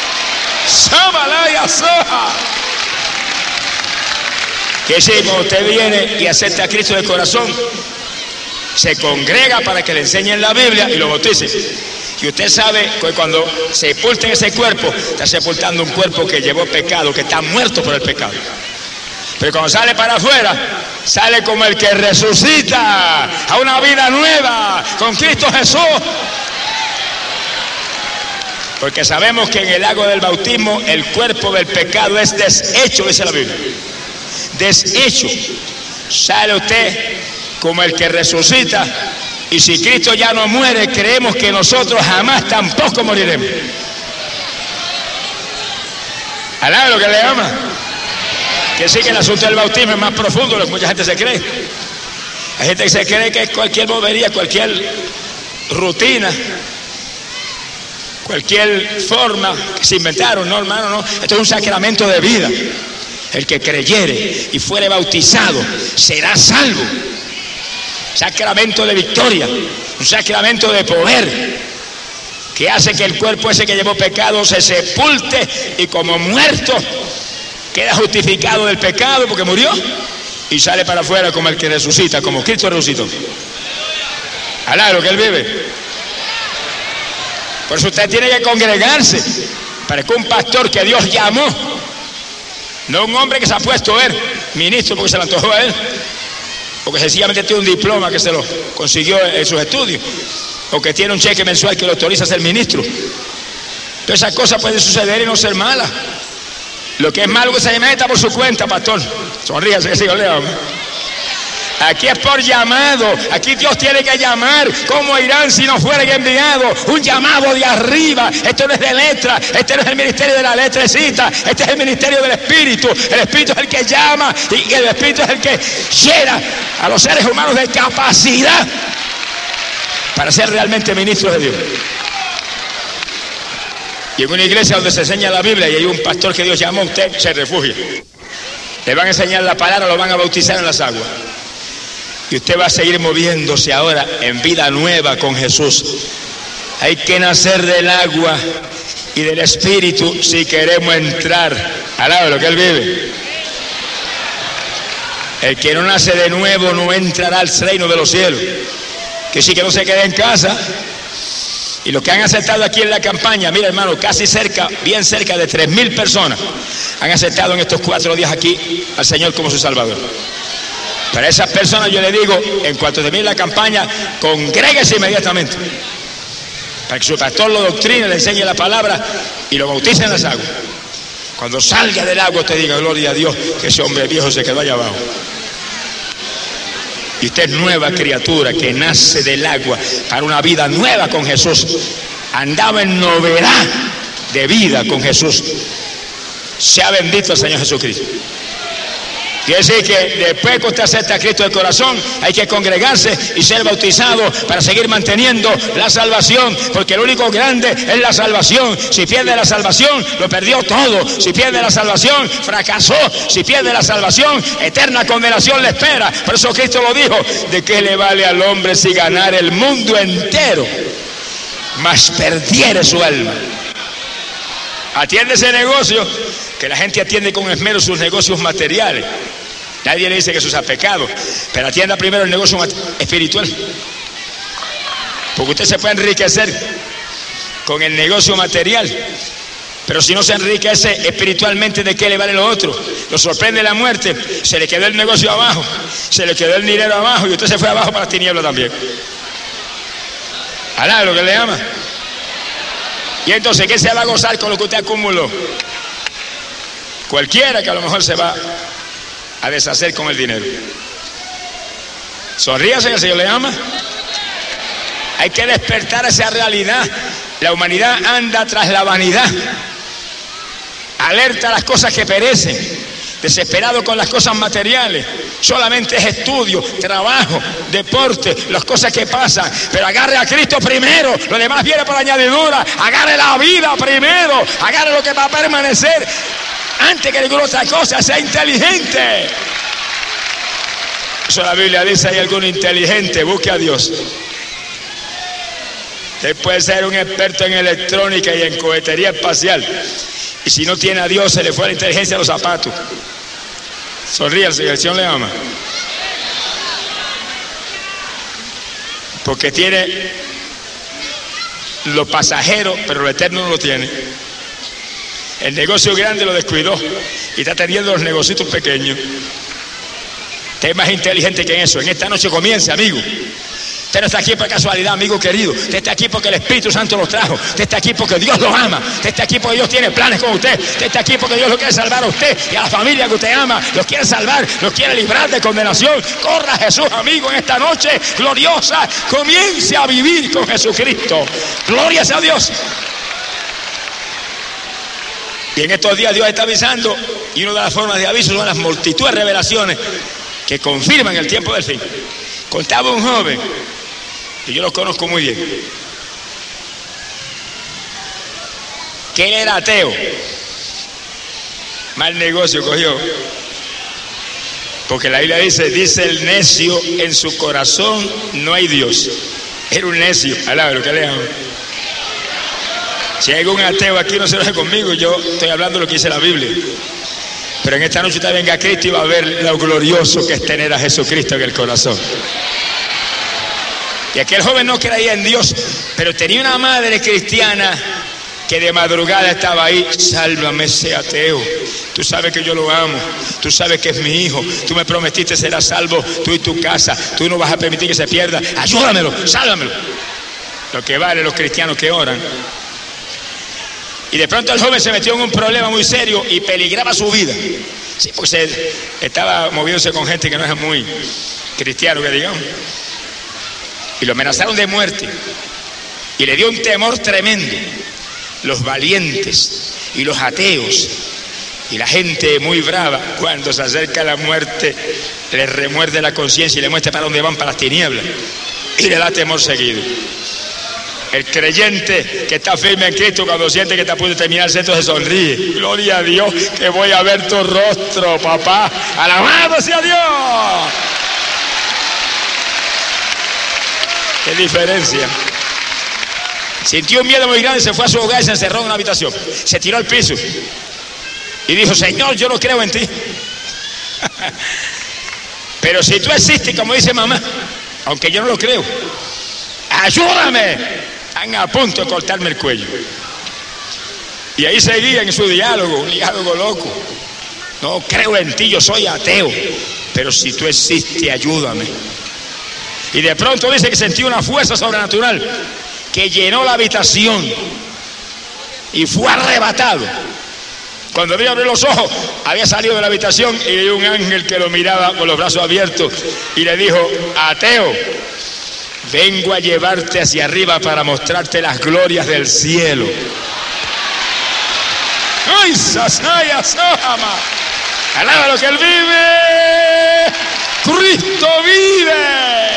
Que si cuando usted viene y acepta a Cristo de corazón, se congrega para que le enseñen la Biblia y lo bautice. Y usted sabe que cuando sepulten ese cuerpo, está sepultando un cuerpo que llevó pecado, que está muerto por el pecado. Pero cuando sale para afuera, sale como el que resucita a una vida nueva con Cristo Jesús. Porque sabemos que en el agua del bautismo el cuerpo del pecado es deshecho, dice la Biblia. Deshecho. Sale usted como el que resucita. Y si Cristo ya no muere, creemos que nosotros jamás tampoco moriremos. Alá lo que le ama. Que sí que el asunto del bautismo es más profundo de lo que mucha gente se cree. Hay gente que se cree que es cualquier bobería, cualquier rutina, cualquier forma que se inventaron. No, hermano, no. Esto es un sacramento de vida. El que creyere y fuere bautizado será salvo. Sacramento de victoria, un sacramento de poder que hace que el cuerpo ese que llevó pecado se sepulte y como muerto queda justificado del pecado porque murió y sale para afuera como el que resucita, como Cristo resucitó. Alá, lo que él vive. Por eso usted tiene que congregarse para que un pastor que Dios llamó, no un hombre que se ha puesto a ver ministro porque se le antojó a él, porque sencillamente tiene un diploma que se lo consiguió en sus estudios, o que tiene un cheque mensual que lo autoriza a ser ministro. Todas esas cosas pueden suceder y no ser malas. Lo que es malo que se meta por su cuenta, pastor. Sonríase que sigo lejos. Aquí es por llamado. Aquí Dios tiene que llamar. ¿Cómo irán si no fueren enviados? Un llamado de arriba. Esto no es de letra. Este no es el ministerio de la letrecita. Este es el ministerio del Espíritu. El Espíritu es el que llama y el Espíritu es el que llena a los seres humanos de capacidad para ser realmente ministros de Dios. Y en una iglesia donde se enseña la Biblia y hay un pastor que Dios llamó, usted se refugia. Le van a enseñar la palabra, lo van a bautizar en las aguas. Y usted va a seguir moviéndose ahora en vida nueva con Jesús. Hay que nacer del agua y del Espíritu si queremos entrar al lado de lo que Él vive. El que no nace de nuevo no entrará al reino de los cielos. Que sí que no se quede en casa. Y los que han aceptado aquí en la campaña, mira hermano, casi cerca, bien cerca de tres mil personas han aceptado en estos cuatro días aquí al Señor como su Salvador. Para esas personas yo le digo, en cuanto termine la campaña, congréguese inmediatamente. Para que su pastor lo doctrine, le enseñe la palabra y lo bautice en las aguas. Cuando salga del agua usted diga, gloria a Dios, que ese hombre viejo se quedó allá abajo. Y usted es nueva criatura que nace del agua para una vida nueva con Jesús. Andaba en novedad de vida con Jesús. Sea bendito el Señor Jesucristo. Quiere decir que después que usted acepta a Cristo de corazón, hay que congregarse y ser bautizado para seguir manteniendo la salvación, porque lo único grande es la salvación. Si pierde la salvación, lo perdió todo. Si pierde la salvación, fracasó. Si pierde la salvación, eterna condenación le espera. Por eso Cristo lo dijo: ¿de qué le vale al hombre si ganar el mundo entero, mas perdiere su alma? Atiende ese negocio, que la gente atiende con esmero sus negocios materiales. Nadie le dice que eso sea pecado, pero atienda primero el negocio espiritual, porque usted se puede enriquecer con el negocio material, pero si no se enriquece espiritualmente, ¿de qué le vale lo otro? Lo sorprende la muerte, se le quedó el negocio abajo, se le quedó el dinero abajo y usted se fue abajo para las tinieblas también. ¿Alá lo que le llama? Y entonces, ¿qué se va a gozar con lo que usted acumuló? Cualquiera que a lo mejor se va a deshacer con el dinero. Sonríase, que el Señor le ama. Hay que despertar esa realidad. La humanidad anda tras la vanidad, alerta a las cosas que perecen, desesperado con las cosas materiales. Solamente es estudio, trabajo, deporte, las cosas que pasan. Pero agarre a Cristo primero, lo demás viene por añadidura. Agarre la vida primero, agarre lo que va a permanecer antes que ninguna otra cosa. Sea inteligente. Eso la Biblia dice: hay algún inteligente, busque a Dios. Usted puede ser un experto en electrónica y en cohetería espacial, y si no tiene a Dios, se le fue la inteligencia a los zapatos. Sonríe, el Señor le ama. Porque tiene lo pasajero, pero lo eterno no lo tiene. El negocio grande lo descuidó y está teniendo los negocios pequeños. Usted es más inteligente que eso. En esta noche comience, amigo. Usted no está aquí por casualidad, amigo querido. Usted está aquí porque el Espíritu Santo lo trajo. Usted está aquí porque Dios lo ama. Usted está aquí porque Dios tiene planes con usted. Usted está aquí porque Dios lo quiere salvar a usted y a la familia que usted ama. Los quiere salvar, los quiere librar de condenación. Corra a Jesús, amigo, en esta noche gloriosa. Comience a vivir con Jesucristo. Gloria sea a Dios. Y en estos días Dios está avisando, y una de las formas de aviso son las multitud de revelaciones que confirman el tiempo del fin. Contaba un joven, y yo lo conozco muy bien, que él era ateo. Mal negocio cogió, porque la Biblia dice: dice el necio en su corazón no hay Dios. Era un necio, alaba lo que le amo. Si hay algún ateo aquí, no se enoje conmigo, yo estoy hablando de lo que dice la Biblia. Pero en esta noche usted venga a Cristo y va a ver lo glorioso que es tener a Jesucristo en el corazón. Y aquel joven no creía en Dios, pero tenía una madre cristiana que de madrugada estaba ahí: sálvame ese ateo, tú sabes que yo lo amo, tú sabes que es mi hijo, tú me prometiste serás salvo, tú y tu casa, tú no vas a permitir que se pierda, ayúdamelo, sálvamelo. Lo que vale los cristianos que oran. Y de pronto el joven se metió en un problema muy serio y peligraba su vida. Sí, porque se estaba moviéndose con gente que no es muy cristiano, que digamos. Y lo amenazaron de muerte. Y le dio un temor tremendo. Los valientes y los ateos y la gente muy brava, cuando se acerca la muerte, le remuerde la conciencia y le muestra para dónde van, para las tinieblas. Y le da temor seguido. El creyente que está firme en Cristo, cuando siente que está a punto de terminar el centro, se sonríe. Gloria a Dios, que voy a ver tu rostro, papá. Alabado sea Dios. Qué diferencia. Sintió un miedo muy grande, se fue a su hogar y se encerró en una habitación. Se tiró al piso y dijo: Señor, yo no creo en ti. Pero si tú existes, como dice mamá, aunque yo no lo creo, ayúdame. Están a punto de cortarme el cuello. Y ahí seguía en su diálogo, un diálogo loco. No creo en ti, yo soy ateo, pero si tú existes, ayúdame. Y de pronto dice que sentí una fuerza sobrenatural que llenó la habitación y fue arrebatado Cuando abrió los ojos, había salido de la habitación y vio un ángel que lo miraba con los brazos abiertos y le dijo: ateo, vengo a llevarte hacia arriba para mostrarte las glorias del cielo. ¡Ay, sasaya, sahama! ¡Alaba lo que él vive! ¡Cristo vive!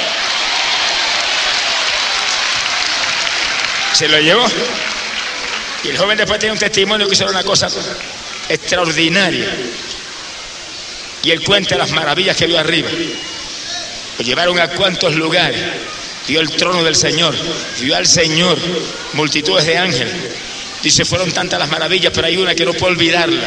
Se lo llevó. Y el joven después tiene un testimonio que hizo una cosa extraordinaria. Y él cuenta las maravillas que vio arriba. Lo llevaron a cuantos lugares. Vio el trono del Señor, vio al Señor, multitudes de ángeles. Dice, fueron tantas las maravillas, pero hay una que no puedo olvidarla.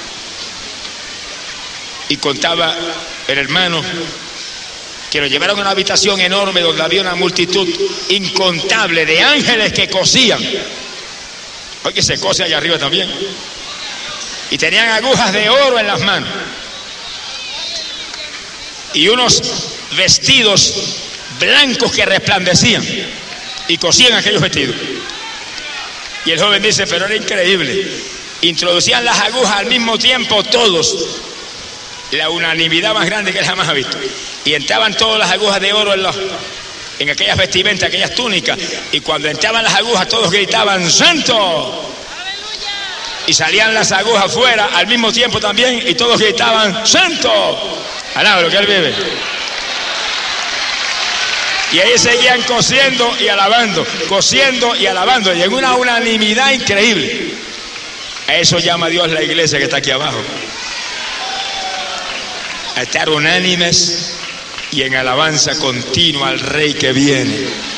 Y contaba el hermano que lo llevaron a una habitación enorme donde había una multitud incontable de ángeles que cosían. Oye, se cose allá arriba también. Y tenían agujas de oro en las manos. Y unos vestidos blancos que resplandecían. Y cosían aquellos vestidos. Y el joven dice, pero era increíble. Introducían las agujas al mismo tiempo todos. La unanimidad más grande que él jamás ha visto. Y entraban todas las agujas de oro en, los, en aquellas vestimentas, aquellas túnicas. Y cuando entraban las agujas todos gritaban, ¡Santo! Y salían las agujas fuera al mismo tiempo también y todos gritaban, ¡Santo! Alaba lo que él vive. Y ahí seguían cosiendo y alabando, cosiendo y alabando. Y en una unanimidad increíble. A eso llama Dios la iglesia que está aquí abajo. A estar unánimes y en alabanza continua al Rey que viene.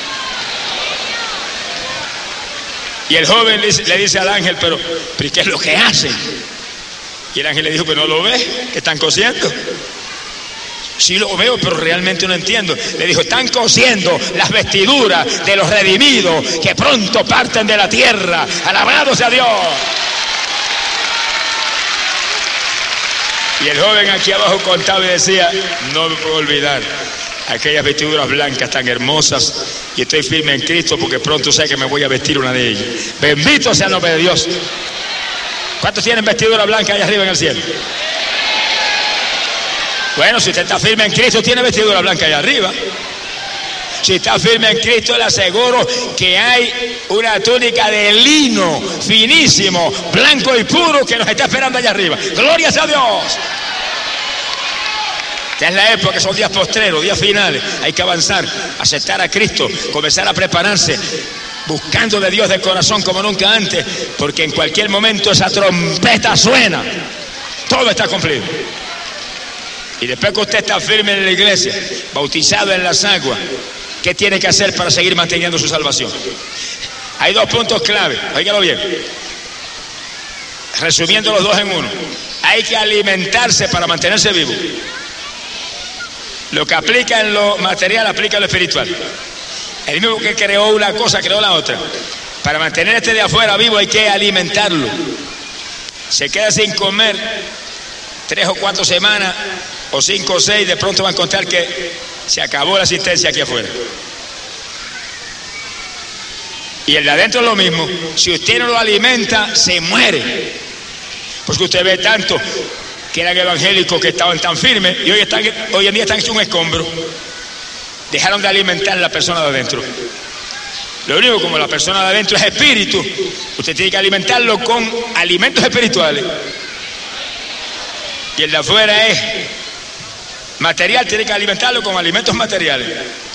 Y el joven le dice al ángel, pero, pero ¿qué es lo que hacen? Y el ángel le dijo, pero ¿no lo ves? Que están cosiendo. Sí lo veo, pero realmente no entiendo. Le dijo, están cosiendo las vestiduras de los redimidos que pronto parten de la tierra. Alabado sea Dios. Y el joven aquí abajo contaba y decía, no me puedo olvidar aquellas vestiduras blancas tan hermosas, y estoy firme en Cristo porque pronto sé que me voy a vestir una de ellas. Bendito sea el nombre de Dios. ¿Cuántos tienen vestidura blanca allá arriba en el cielo? Bueno, si usted está firme en Cristo, tiene vestidura blanca allá arriba. Si está firme en Cristo, le aseguro que hay una túnica de lino finísimo, blanco y puro que nos está esperando allá arriba. ¡Gloria sea a Dios! Esta es la época, son días postreros, días finales. Hay que avanzar, aceptar a Cristo, comenzar a prepararse, buscando de Dios de corazón como nunca antes, porque en cualquier momento esa trompeta suena. Todo está cumplido. Y después que usted está firme en la iglesia, bautizado en las aguas, ¿qué tiene que hacer para seguir manteniendo su salvación? Hay dos puntos clave, óigalo bien. Resumiendo los dos en uno. Hay que alimentarse para mantenerse vivo. Lo que aplica en lo material, aplica en lo espiritual. El mismo que creó una cosa, creó la otra. Para mantener este de afuera vivo hay que alimentarlo. Se queda sin comer tres o cuatro semanas, o cinco o seis, de pronto va a encontrar que se acabó la asistencia aquí afuera. Y el de adentro es lo mismo. Si usted no lo alimenta, se muere. Porque usted ve tanto que eran evangélicos que estaban tan firmes y hoy, están, hoy en día están hechos un escombro. Dejaron de alimentar a la persona de adentro. Lo único, como la persona de adentro es espíritu, usted tiene que alimentarlo con alimentos espirituales. Y el de afuera es material, tiene que alimentarlo con alimentos materiales.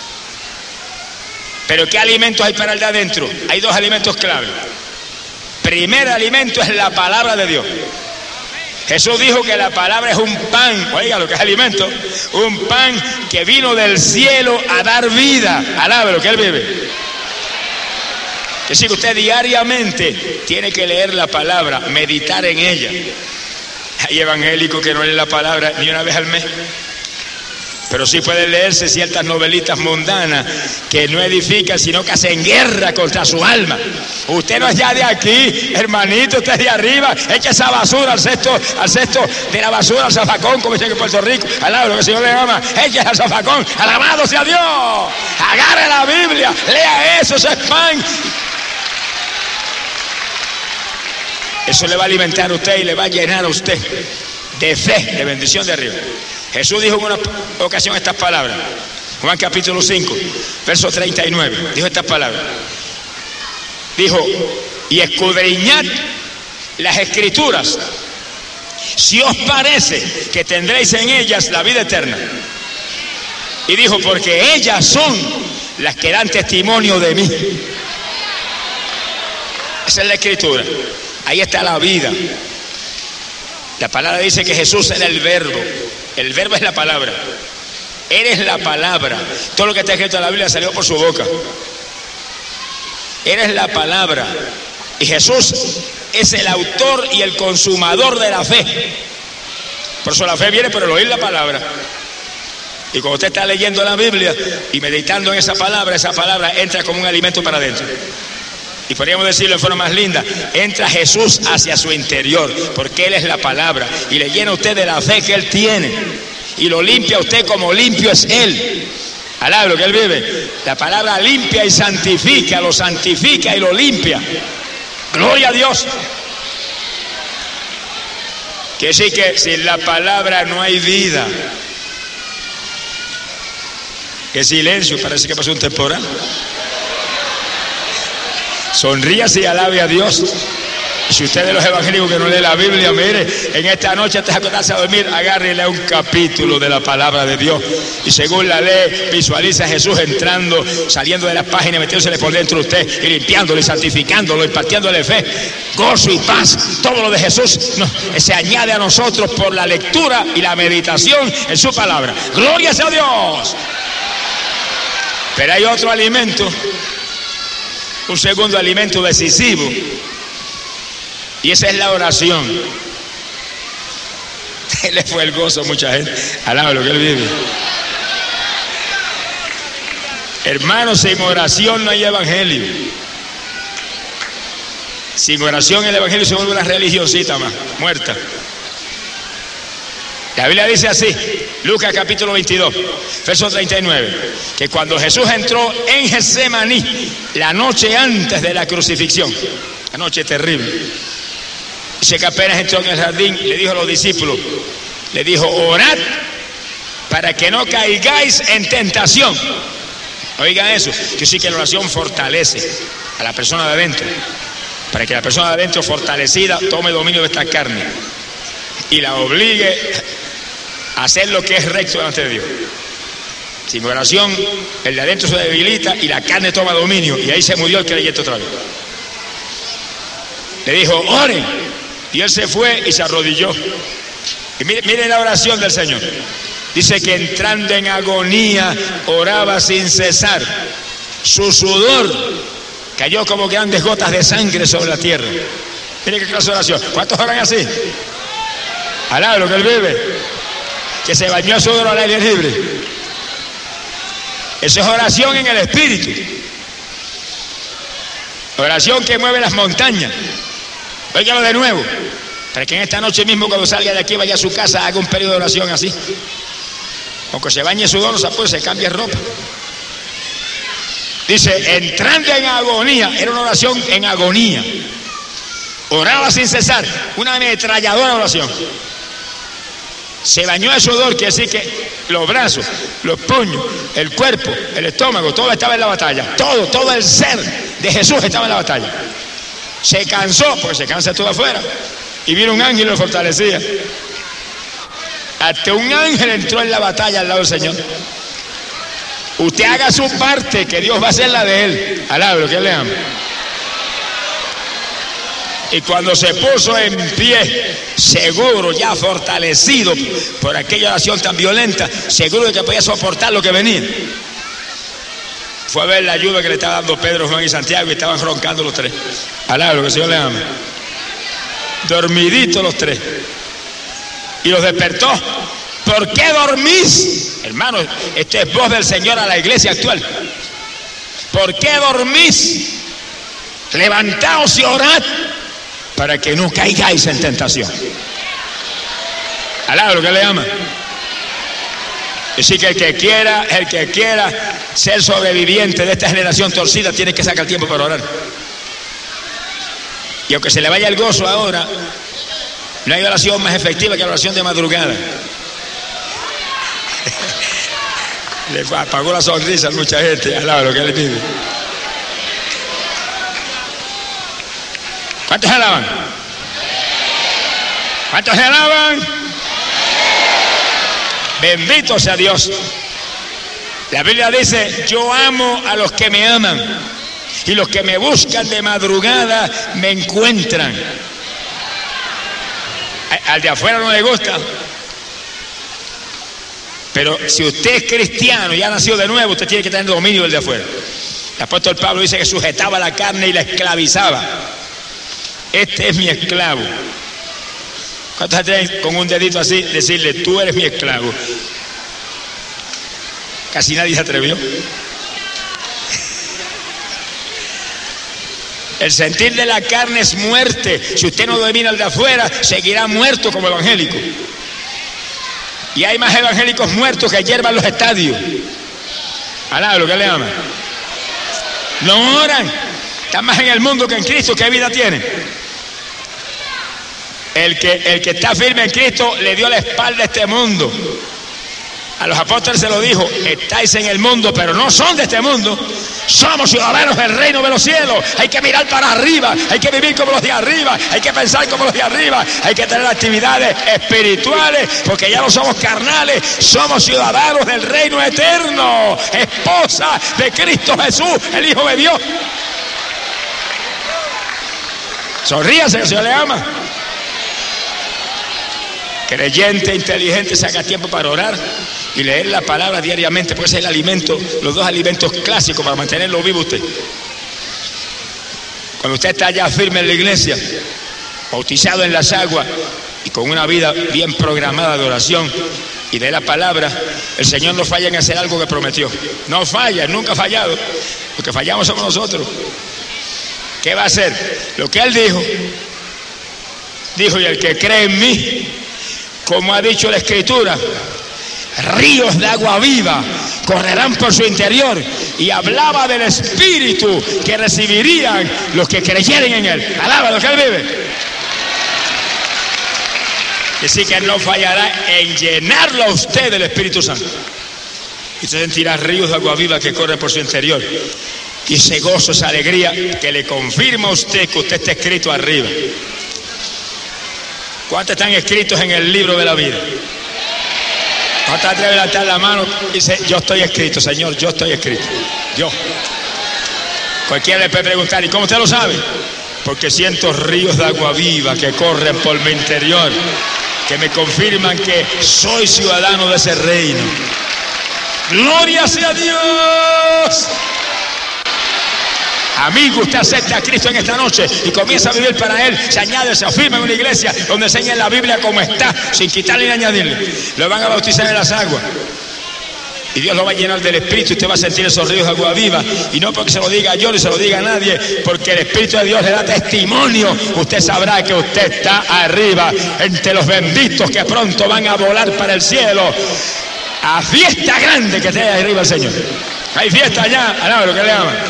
Pero ¿qué alimentos hay para el de adentro? Hay dos alimentos clave. Primer alimento es la palabra de Dios. Jesús dijo que la palabra es un pan, oiga lo que es alimento, un pan que vino del cielo a dar vida. Alabe lo que él vive. Es decir, que usted diariamente tiene que leer la palabra, meditar en ella. Hay evangélicos que no leen la palabra ni una vez al mes. Pero sí pueden leerse ciertas novelitas mundanas que no edifican, sino que hacen guerra contra su alma. Usted no es ya de aquí, hermanito, usted es de arriba. Echa esa basura al cesto, al cesto de la basura, al zafacón, como dicen en Puerto Rico. Alaba lo que el Señor le ama. Echa al zafacón, alabado sea Dios. Agarre la Biblia, lea eso, ese es pan. Eso le va a alimentar a usted y le va a llenar a usted de fe, de bendición de arriba. Jesús dijo en una ocasión estas palabras. Juan capítulo cinco, verso treinta y nueve. Dijo estas palabras. Dijo, y escudriñad las escrituras, si os parece que tendréis en ellas la vida eterna. Y dijo, porque ellas son las que dan testimonio de mí. Esa es la escritura. Ahí está la vida. La palabra dice que Jesús era el verbo. El verbo es la palabra. Eres la palabra. Todo lo que está escrito en la Biblia salió por su boca. Eres la palabra. Y Jesús es el autor y el consumador de la fe. Por eso la fe viene por el oír la palabra. Y cuando usted está leyendo la Biblia y meditando en esa palabra, esa palabra entra como un alimento para adentro. Y podríamos decirlo de forma más linda, entra Jesús hacia su interior, porque Él es la palabra, y le llena a usted de la fe que Él tiene, y lo limpia a usted como limpio es Él. Alaba lo que Él vive. La palabra limpia y santifica, lo santifica y lo limpia. Gloria a Dios. Quiere decir que sin la palabra no hay vida. Qué silencio, parece que pasó un temporal. Sonríase y alabe a Dios. Si usted de los evangélicos que no lee la Biblia, mire, en esta noche antes de acostarse a dormir, agárrele un capítulo de la palabra de Dios. Y según la lee, visualiza a Jesús entrando, saliendo de las páginas, metiéndosele por dentro de usted, y limpiándolo y santificándolo, impartiéndole fe, gozo y paz. Todo lo de Jesús no, se añade a nosotros por la lectura y la meditación en su palabra. ¡Gloria sea a Dios! Pero hay otro alimento, un segundo alimento decisivo, y esa es la oración. Le fue el gozo a mucha gente. Alaba lo que Él vive. Hermanos, sin oración no hay evangelio. Sin oración el evangelio se vuelve una religiosita más, muerta. La Biblia dice así, Lucas capítulo veintidós, verso treinta y nueve, que cuando Jesús entró en Getsemaní, la noche antes de la crucifixión, la noche terrible, dice que apenas entró en el jardín, le dijo a los discípulos, le dijo, orad para que no caigáis en tentación. Oigan eso, que sí que la oración fortalece a la persona de adentro, para que la persona de adentro fortalecida tome dominio de esta carne y la obligue a hacer lo que es recto delante de Dios. Sin oración, el de adentro se debilita y la carne toma dominio, y ahí se murió el creyente otra vez. Le dijo, oren, y él se fue y se arrodilló. Y miren, miren la oración del Señor. Dice que entrando en agonía oraba sin cesar. Su sudor cayó como grandes gotas de sangre sobre la tierra. Miren qué clase de oración. ¿Cuántos oran así? Alaba lo que Él vive. Que se bañó a sudor al aire libre. Eso es oración en el espíritu. Oración que mueve las montañas. Óigalo de nuevo, para que en esta noche mismo, cuando salga de aquí, vaya a su casa, haga un periodo de oración así. Aunque se bañe sudor, no se puede, se cambie ropa. Dice, entrando en agonía, era una oración en agonía. Oraba sin cesar, una ametralladora oración. Se bañó de sudor, quiere decir que los brazos, los puños, el cuerpo, el estómago, todo estaba en la batalla. Todo, todo el ser de Jesús estaba en la batalla. Se cansó, porque se cansa todo afuera, y vino un ángel y lo fortalecía. Hasta un ángel entró en la batalla al lado del Señor. Usted haga su parte, que Dios va a hacer la de Él. Alaba lo que Él le ama. Y cuando se puso en pie, seguro, ya fortalecido por aquella oración tan violenta, seguro de que podía soportar lo que venía, fue a ver la ayuda que le estaba dando Pedro, Juan y Santiago, y estaban roncando los tres. Alaba lo que el Señor le ama. Dormiditos los tres. Y los despertó. ¿Por qué dormís? Hermano, esta es voz del Señor a la iglesia actual. ¿Por qué dormís? Levantaos y orad para que no caigáis en tentación. Alaba lo que le ama. Así que el que quiera, el que quiera ser sobreviviente de esta generación torcida, tiene que sacar tiempo para orar. Y aunque se le vaya el gozo ahora, no hay oración más efectiva que la oración de madrugada. Le apagó la sonrisa a mucha gente al lado de lo que le pide. ¿Cuántos alaban? ¿Cuántos alaban? Bendito sea Dios. La Biblia dice: yo amo a los que me aman, y los que me buscan de madrugada me encuentran. Al de afuera no le gusta, pero si usted es cristiano y ha nacido de nuevo, usted tiene que tener dominio del de afuera. El apóstol Pablo dice que sujetaba la carne y la esclavizaba. Este es mi esclavo. ¿Cuántos atreven con un dedito así decirle: tú eres mi esclavo? Casi nadie se atrevió. El sentir de la carne es muerte. Si usted no domina el de afuera, seguirá muerto como evangélico. Y hay más evangélicos muertos que hierba en los estadios. Alá, lo que le aman. No oran. Están más en el mundo que en Cristo. ¿Qué vida tienen? El que, el que está firme en Cristo le dio la espalda a este mundo. A los apóstoles se lo dijo: estáis en el mundo, pero no son de este mundo. Somos ciudadanos del reino de los cielos. Hay que mirar para arriba, hay que vivir como los de arriba, hay que pensar como los de arriba, hay que tener actividades espirituales, porque ya no somos carnales, somos ciudadanos del reino eterno, esposa de Cristo Jesús, el Hijo de Dios. Sonríase, que el Señor le ama. Creyente, inteligente, saca tiempo para orar y leer la palabra diariamente, porque ese es el alimento, los dos alimentos clásicos para mantenerlo vivo usted. Cuando usted está ya firme en la iglesia, bautizado en las aguas y con una vida bien programada de oración y de la palabra, el Señor no falla en hacer algo que prometió. No falla, nunca ha fallado. Lo que fallamos somos nosotros. ¿Qué va a hacer? Lo que Él dijo. Dijo: y el que cree en mí, como ha dicho la Escritura, ríos de agua viva correrán por su interior. Y hablaba del Espíritu que recibirían los que creyeren en Él. Alaba lo que Él vive. Así que no fallará en llenarlo a usted del Espíritu Santo. Y usted sentirá ríos de agua viva que corren por su interior. Y ese gozo, esa alegría que le confirma a usted que usted está escrito arriba. ¿Cuántos están escritos en el libro de la vida? ¿Cuántos atreven a levantar la mano y dice: yo estoy escrito, Señor, yo estoy escrito? Yo. Cualquiera le puede preguntar: ¿y cómo usted lo sabe? Porque siento ríos de agua viva que corren por mi interior, que me confirman que soy ciudadano de ese reino. ¡Gloria sea Dios! Amigo, usted acepta a Cristo en esta noche y comienza a vivir para Él. Se añade, se afirma en una iglesia donde enseñan la Biblia como está, sin quitarle ni añadirle. Lo van a bautizar en las aguas y Dios lo va a llenar del Espíritu. Usted va a sentir esos ríos de agua viva, y no porque se lo diga yo ni se lo diga a nadie, porque el Espíritu de Dios le da testimonio. Usted sabrá que usted está arriba, entre los benditos que pronto van a volar para el cielo, a fiesta grande que esté ahí arriba el Señor. Hay fiesta allá, alaba lo que le aman.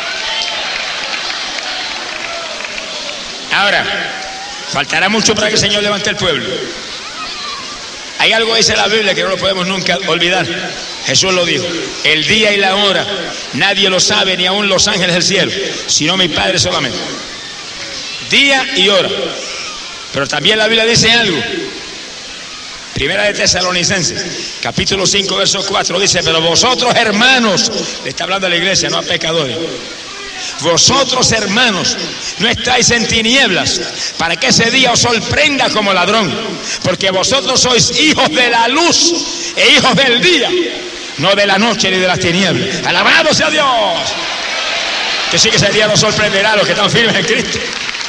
Ahora, faltará mucho para que el Señor levante el pueblo. Hay algo que dice la Biblia que no lo podemos nunca olvidar. Jesús lo dijo: el día y la hora nadie lo sabe, ni aun los ángeles del cielo, sino mi Padre solamente. Día y hora. Pero también la Biblia dice algo. Primera de Tesalonicenses, capítulo cinco, verso cuatro, dice: pero vosotros, hermanos, le está hablando a la iglesia, no a pecadores. Vosotros, hermanos, no estáis en tinieblas, para que ese día os sorprenda como ladrón, porque vosotros sois hijos de la luz e hijos del día, no de la noche ni de las tinieblas. ¡Alabado sea Dios! Que sí, que ese día nos sorprenderá a los que están firmes en Cristo.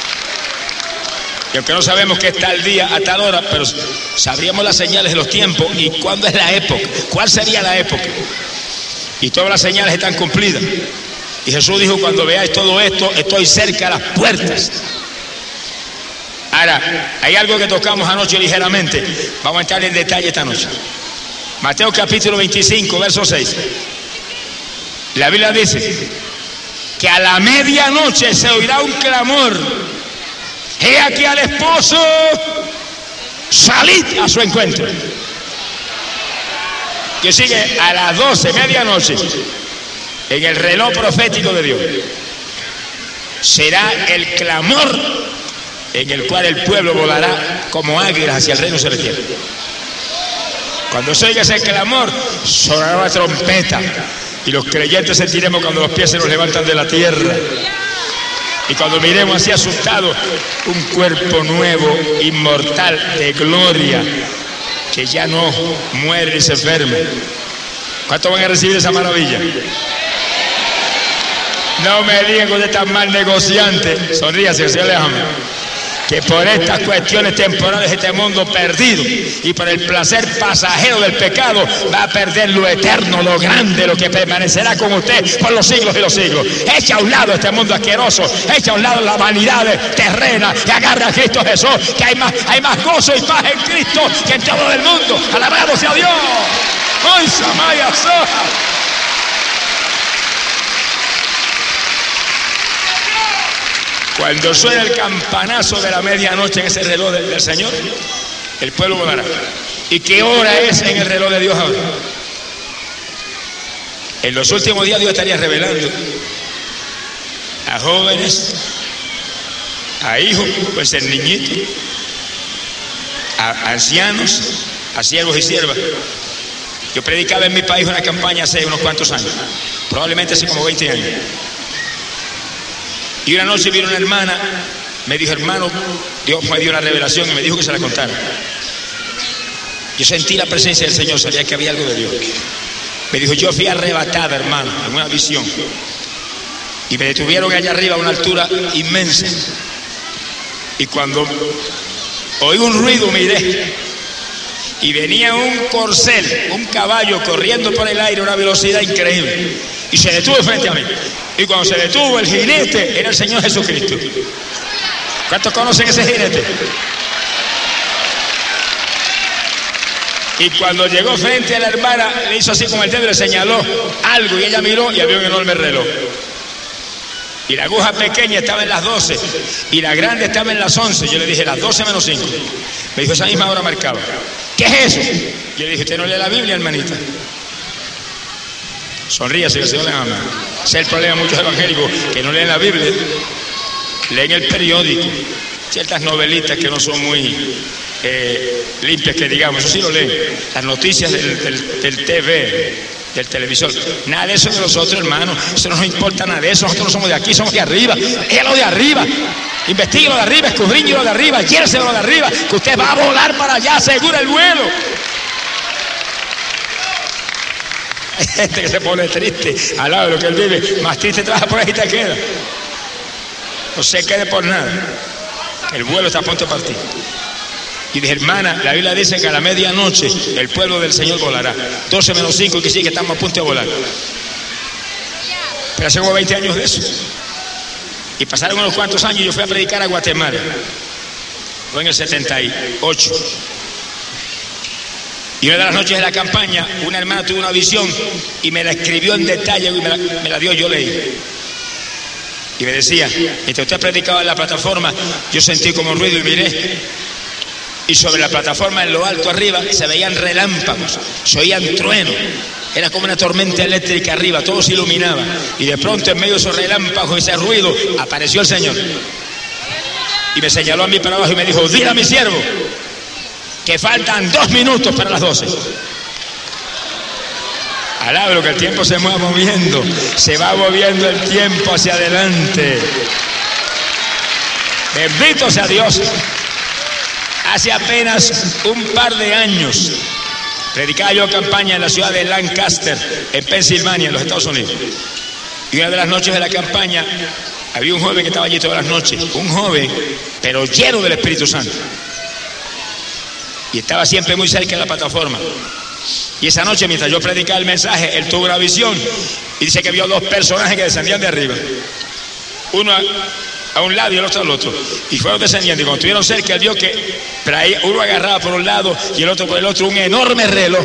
Y aunque no sabemos que está el día a tal hora, pero sabríamos las señales de los tiempos y cuándo es la época, cuál sería la época. Y todas las señales están cumplidas. Y Jesús dijo: cuando veáis todo esto, estoy cerca a las puertas. Ahora, hay algo que tocamos anoche ligeramente. Vamos a entrar en detalle esta noche. Mateo capítulo veinticinco, verso seis. La Biblia dice que a la medianoche se oirá un clamor he aquí al esposo, salid a su encuentro. Que sigue a las doce, medianoche, en el reloj profético de Dios. Será el clamor en el cual el pueblo volará como águilas hacia el reino celestial. Cuando se oiga ese clamor, sonará la trompeta y los creyentes sentiremos cuando los pies se nos levantan de la tierra. Y cuando miremos así asustados un cuerpo nuevo, inmortal, de gloria, que ya no muere ni se enferma. ¿Cuántos van a recibir esa maravilla? No me digan que usted está mal negociante. Sonríase, que se le ama. Que por estas cuestiones temporales de este mundo perdido y por el placer pasajero del pecado va a perder lo eterno, lo grande, lo que permanecerá con usted por los siglos y los siglos. Echa a un lado este mundo asqueroso, echa a un lado la vanidad terrena y agarra a Cristo Jesús, que hay más, hay más gozo y paz en Cristo que en todo el mundo. Alabado sea Dios. ¡Ay, Samaya Soja! Cuando suena el campanazo de la medianoche en ese reloj del, del Señor, el pueblo volará. ¿Y qué hora es en el reloj de Dios ahora? En los últimos días Dios estaría revelando a jóvenes, a hijos, puede ser niñitos, a ancianos, a siervos y siervas. Yo predicaba en mi país una campaña hace unos cuantos años, probablemente hace como veinte años. Y una noche vino una hermana, me dijo, hermano, Dios me dio una revelación y me dijo que se la contara. Yo sentí la presencia del Señor, sabía que había algo de Dios. Me dijo, yo fui arrebatada, hermano, en una visión. Y me detuvieron allá arriba a una altura inmensa. Y cuando oí un ruido, miré. Y venía un corcel, un caballo corriendo por el aire a una velocidad increíble. Y se detuvo frente a mí. Y cuando se detuvo, el jinete era el Señor Jesucristo. ¿Cuántos conocen ese jinete? Y cuando llegó frente a la hermana, le hizo así con el dedo y le señaló algo. Y ella miró y había un enorme reloj. Y la aguja pequeña estaba en las doce. Y la grande estaba en las once. Yo le dije, las doce menos cinco. Me dijo, esa misma hora marcaba. ¿Qué es eso? Yo le dije, ¿usted no lee la Biblia, hermanita? Sonríase, que el Señor le ama. Ese es el problema de muchos evangélicos que no leen la Biblia, leen el periódico, ciertas novelitas que no son muy eh, limpias, que digamos, eso sí lo leen, las noticias del, del, del T V, del televisor. Nada de eso de nosotros, hermanos, eso no nos importa nada de eso. Nosotros no somos de aquí, somos de arriba. Es lo de arriba. Investigue lo de arriba, escudriñe lo de arriba, llévese lo de arriba, que usted va a volar para allá, asegura el vuelo. Hay gente que se pone triste al lado de lo que él vive, más triste trabaja por ahí y te queda. No se quede por nada. El vuelo está a punto de partir. Y dije, hermana, la Biblia dice que a la medianoche el pueblo del Señor volará. doce menos cinco, que sí, que estamos a punto de volar. Pero hace como veinte años de eso. Y pasaron unos cuantos años y yo fui a predicar a Guatemala. Fue en el setenta y ocho. Y una de las noches de la campaña, una hermana tuvo una visión y me la escribió en detalle y me la, me la dio, yo leí. Y me decía, mientras usted predicaba en la plataforma, yo sentí como un ruido y miré. Y sobre la plataforma, en lo alto arriba, se veían relámpagos, se oían truenos. Era como una tormenta eléctrica arriba, todo se iluminaba. Y de pronto, en medio de esos relámpagos, ese ruido, apareció el Señor. Y me señaló a mí para abajo y me dijo, dile a mi siervo que faltan dos minutos para las doce. Alabro que el tiempo se va moviendo, se va moviendo el tiempo hacia adelante. Bendito sea Dios. Hace apenas un par de años predicaba yo campaña en la ciudad de Lancaster, en Pensilvania, en los Estados Unidos. Y una de las noches de la campaña había un joven que estaba allí todas las noches, un joven, pero lleno del Espíritu Santo. Y estaba siempre muy cerca de la plataforma. Y esa noche, mientras yo predicaba el mensaje, él tuvo una visión y dice que vio dos personajes que descendían de arriba. Uno a, a un lado y el otro al otro. Y fueron descendiendo. Y cuando estuvieron cerca, él vio que traía, uno agarraba por un lado y el otro por el otro un enorme reloj.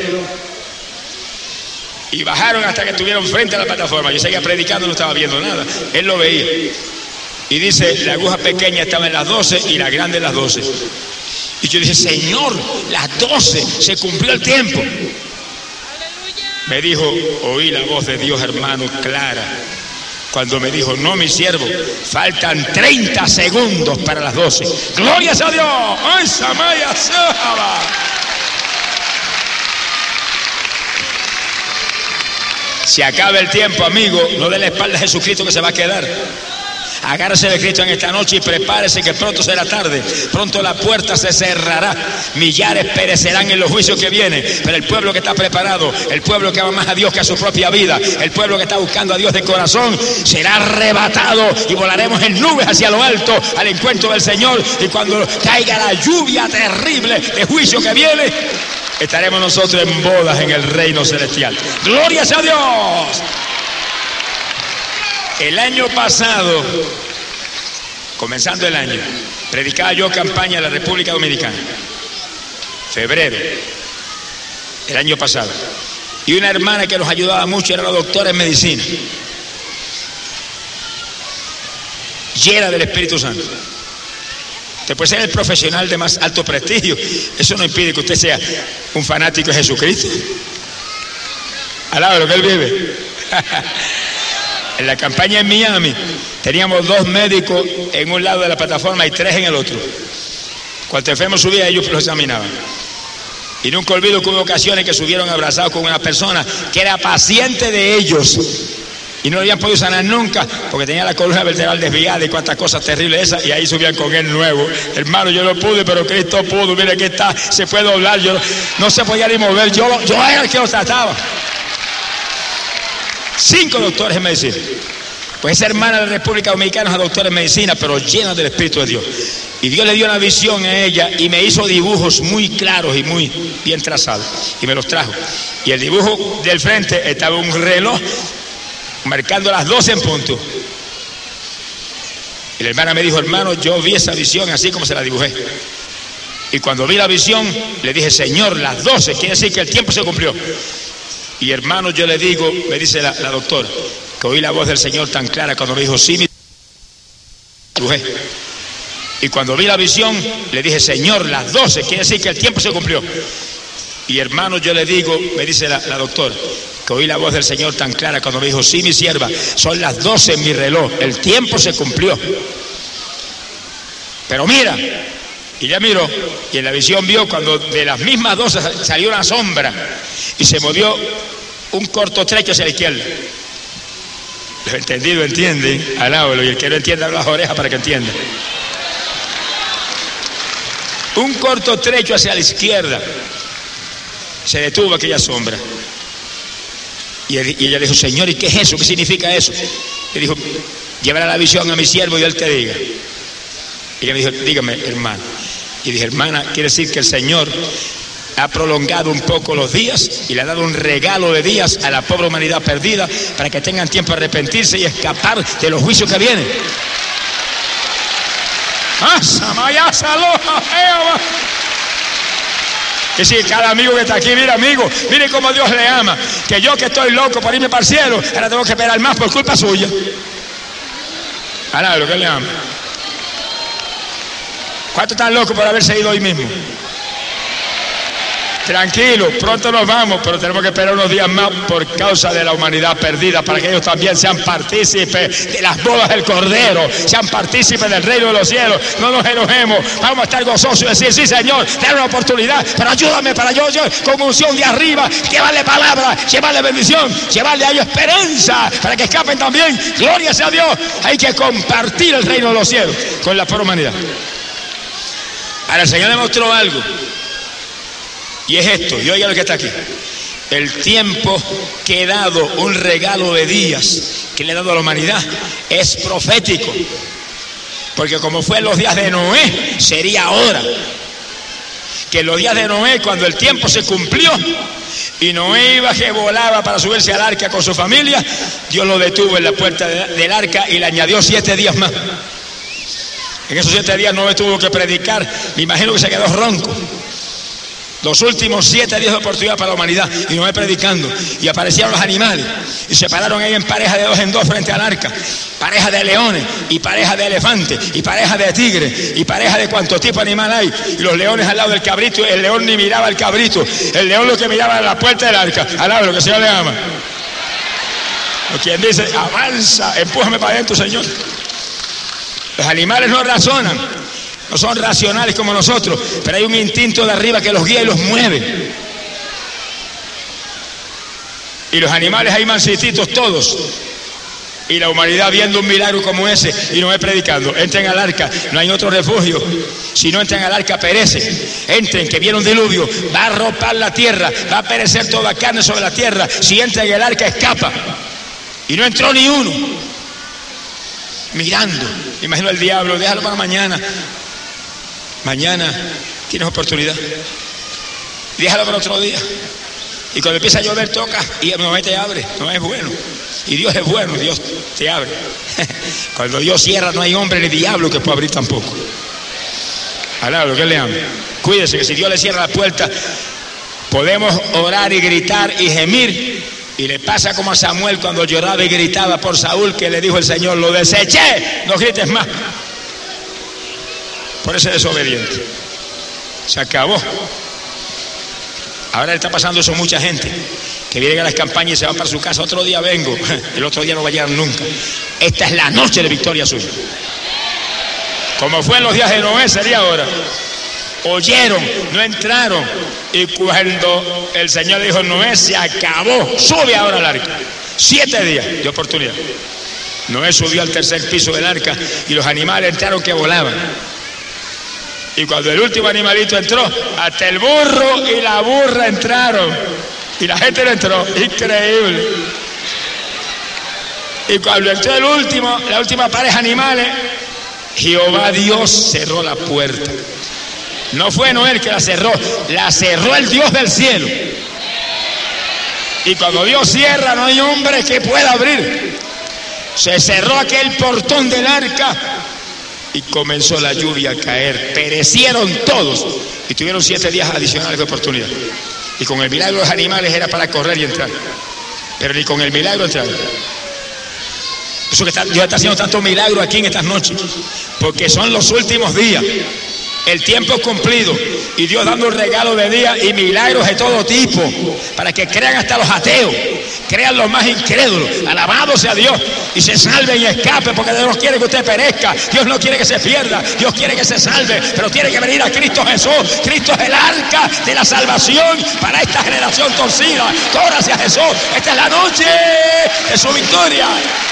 Y bajaron hasta que estuvieron frente a la plataforma. Yo seguía predicando, no estaba viendo nada. Él lo veía. Y dice, la aguja pequeña estaba en las doce y la grande en las doce. Y yo dije, Señor, las doce, se cumplió el tiempo. Me dijo, oí la voz de Dios, hermano, clara, cuando me dijo, no, mi siervo, faltan treinta segundos para las doce. ¡Glorias a Dios! ¡Ay, Samaya Saba! Se acaba el tiempo, amigo, no dé la espalda a Jesucristo que se va a quedar. Agárrese de Cristo en esta noche y prepárese que pronto será tarde. Pronto la puerta se cerrará. Millares perecerán en los juicios que vienen. Pero el pueblo que está preparado, el pueblo que ama más a Dios que a su propia vida, el pueblo que está buscando a Dios de corazón, será arrebatado y volaremos en nubes hacia lo alto al encuentro del Señor. Y cuando caiga la lluvia terrible de juicio que viene, estaremos nosotros en bodas en el reino celestial. ¡Glorias a Dios! El año pasado, comenzando el año, predicaba yo campaña en la República Dominicana. Febrero, el año pasado. Y una hermana que nos ayudaba mucho era la doctora en medicina. Llena del Espíritu Santo. Usted puede ser el profesional de más alto prestigio. Eso no impide que usted sea un fanático de Jesucristo. Alaba lo que él vive. En la campaña en Miami teníamos dos médicos en un lado de la plataforma y tres en el otro. Cuando el enfermo subía, ellos los examinaban. Y nunca olvido que hubo ocasiones que subieron abrazados con una persona que era paciente de ellos y no lo habían podido sanar nunca porque tenía la columna vertebral desviada y cuantas cosas terribles esas, y ahí subían con él nuevo. Hermano, yo no pude, pero Cristo pudo. Mire que está, se puede doblar, yo no se podía ni mover, yo, yo era el que lo trataba. Cinco doctores en medicina. Pues esa hermana de la República Dominicana es doctora en medicina, pero llena del Espíritu de Dios. Y Dios le dio una visión a ella y me hizo dibujos muy claros y muy bien trazados. Y me los trajo. Y el dibujo del frente estaba un reloj marcando las doce en punto. Y la hermana me dijo, hermano, yo vi esa visión así como se la dibujé. Y cuando vi la visión, le dije, Señor, las doce, quiere decir que el tiempo se cumplió. Y hermano, yo le digo, me dice la, la doctora, que oí la voz del Señor tan clara cuando me dijo, sí, mi... Y cuando vi la visión, le dije, Señor, las doce, quiere decir que el tiempo se cumplió. Y hermano, yo le digo, me dice la, la doctora, que oí la voz del Señor tan clara cuando me dijo, sí, mi sierva, son las doce en mi reloj, el tiempo se cumplió. Pero mira, y ya miró, y en la visión vio cuando de las mismas doce salió una sombra y se movió un corto trecho hacia la izquierda. Lo entendido entiende, alábalo, y el que no entienda abre las orejas para que entienda. Un corto trecho hacia la izquierda se detuvo aquella sombra. Y, él, y ella dijo, Señor, ¿y qué es eso? ¿Qué significa eso? Le dijo, llevará la visión a mi siervo y él te diga. Y ella me dijo, dígame, hermano. Y dije, hermana, quiere decir que el Señor ha prolongado un poco los días y le ha dado un regalo de días a la pobre humanidad perdida para que tengan tiempo de arrepentirse y escapar de los juicios que vienen. Que si cada amigo que está aquí, mira amigo, mire cómo Dios le ama, que yo que estoy loco por irme para el cielo, ahora tengo que esperar más por culpa suya. Ahora lo que le ama. ¿Cuántos están locos por haberse ido hoy mismo? Tranquilo, pronto nos vamos, pero tenemos que esperar unos días más por causa de la humanidad perdida, para que ellos también sean partícipes de las bodas del Cordero, sean partícipes del reino de los cielos. No nos enojemos, vamos a estar gozosos y decir, sí Señor, dame una oportunidad, pero ayúdame para yo, yo con unción de arriba, llevarle palabra, llevarle bendición, llevarle a ellos esperanza, para que escapen también. Gloria sea a Dios, hay que compartir el reino de los cielos con la pobre humanidad. Ahora el Señor le mostró algo. Y es esto, y oiga lo que está aquí. El tiempo que he dado, un regalo de días que le he dado a la humanidad, es profético. Porque como fue en los días de Noé, sería ahora. Que en los días de Noé, cuando el tiempo se cumplió, y Noé iba que volaba para subirse al arca con su familia, Dios lo detuvo en la puerta del arca y le añadió siete días más. En esos siete días Noé tuvo que predicar, me imagino que se quedó ronco. Los últimos siete días de oportunidad para la humanidad, y Noé predicando, y aparecieron los animales, y se pararon ahí en pareja de dos en dos frente al arca, pareja de leones, y pareja de elefantes, y pareja de tigres, y pareja de cuánto tipo de animal hay, y los leones al lado del cabrito, el león ni miraba al cabrito, el león lo que miraba era la puerta del arca, al lado de lo que el Señor le ama. O quien dice, avanza, empújame para adentro, Señor. Los animales no razonan, no son racionales como nosotros, pero hay un instinto de arriba que los guía y los mueve. Y los animales ahí mansititos todos. Y la humanidad viendo un milagro como ese y no es predicando. Entren al arca, no hay otro refugio. Si no entran al arca, perecen. Entren, que viene un diluvio, va a arropar la tierra, va a perecer toda carne sobre la tierra. Si entran en el arca, escapa. Y no entró ni uno. Mirando, imagino al diablo, déjalo para mañana. Mañana tienes oportunidad. Déjalo para otro día. Y cuando empieza a llover, toca y Noé te abre. No es bueno. Y Dios es bueno, Dios te abre. Cuando Dios cierra, no hay hombre ni diablo que pueda abrir tampoco. Alá, lo que le ame. Cuídese que si Dios le cierra la puerta, podemos orar y gritar y gemir. Y le pasa como a Samuel cuando lloraba y gritaba por Saúl, que le dijo el Señor, lo deseché, no grites más. Por ese desobediente. Se acabó. Ahora le está pasando eso a mucha gente, que vienen a las campañas y se van para su casa, otro día vengo, el otro día no va a llegar nunca. Esta es la noche de victoria suya. Como fue en los días de Noé, sería ahora. Oyeron, no entraron. Y cuando el Señor dijo, Noé, se acabó, sube ahora al arca. Siete días de oportunidad. Noé subió al tercer piso del arca y los animales entraron que volaban. Y cuando el último animalito entró, hasta el burro y la burra entraron. Y la gente no entró. Increíble. Y cuando entró el último, la última pareja de animales, Jehová Dios cerró la puerta. No fue Noé el que la cerró, la cerró el Dios del cielo. Y cuando Dios cierra, no hay hombre que pueda abrir. Se cerró aquel portón del arca y comenzó la lluvia a caer. Perecieron todos y tuvieron siete días adicionales de oportunidad. Y con el milagro de los animales era para correr y entrar. Pero ni con el milagro entraron. Eso que está, Dios está haciendo tanto milagro aquí en estas noches, porque son los últimos días. El tiempo es cumplido y Dios dando un regalo de día y milagros de todo tipo para que crean hasta los ateos, crean los más incrédulos. Alabado sea Dios y se salven y escapen, porque Dios no quiere que usted perezca, Dios no quiere que se pierda, Dios quiere que se salve, pero tiene que venir a Cristo Jesús. Cristo es el arca de la salvación para esta generación torcida. Corra hacia Jesús, esta es la noche de su victoria.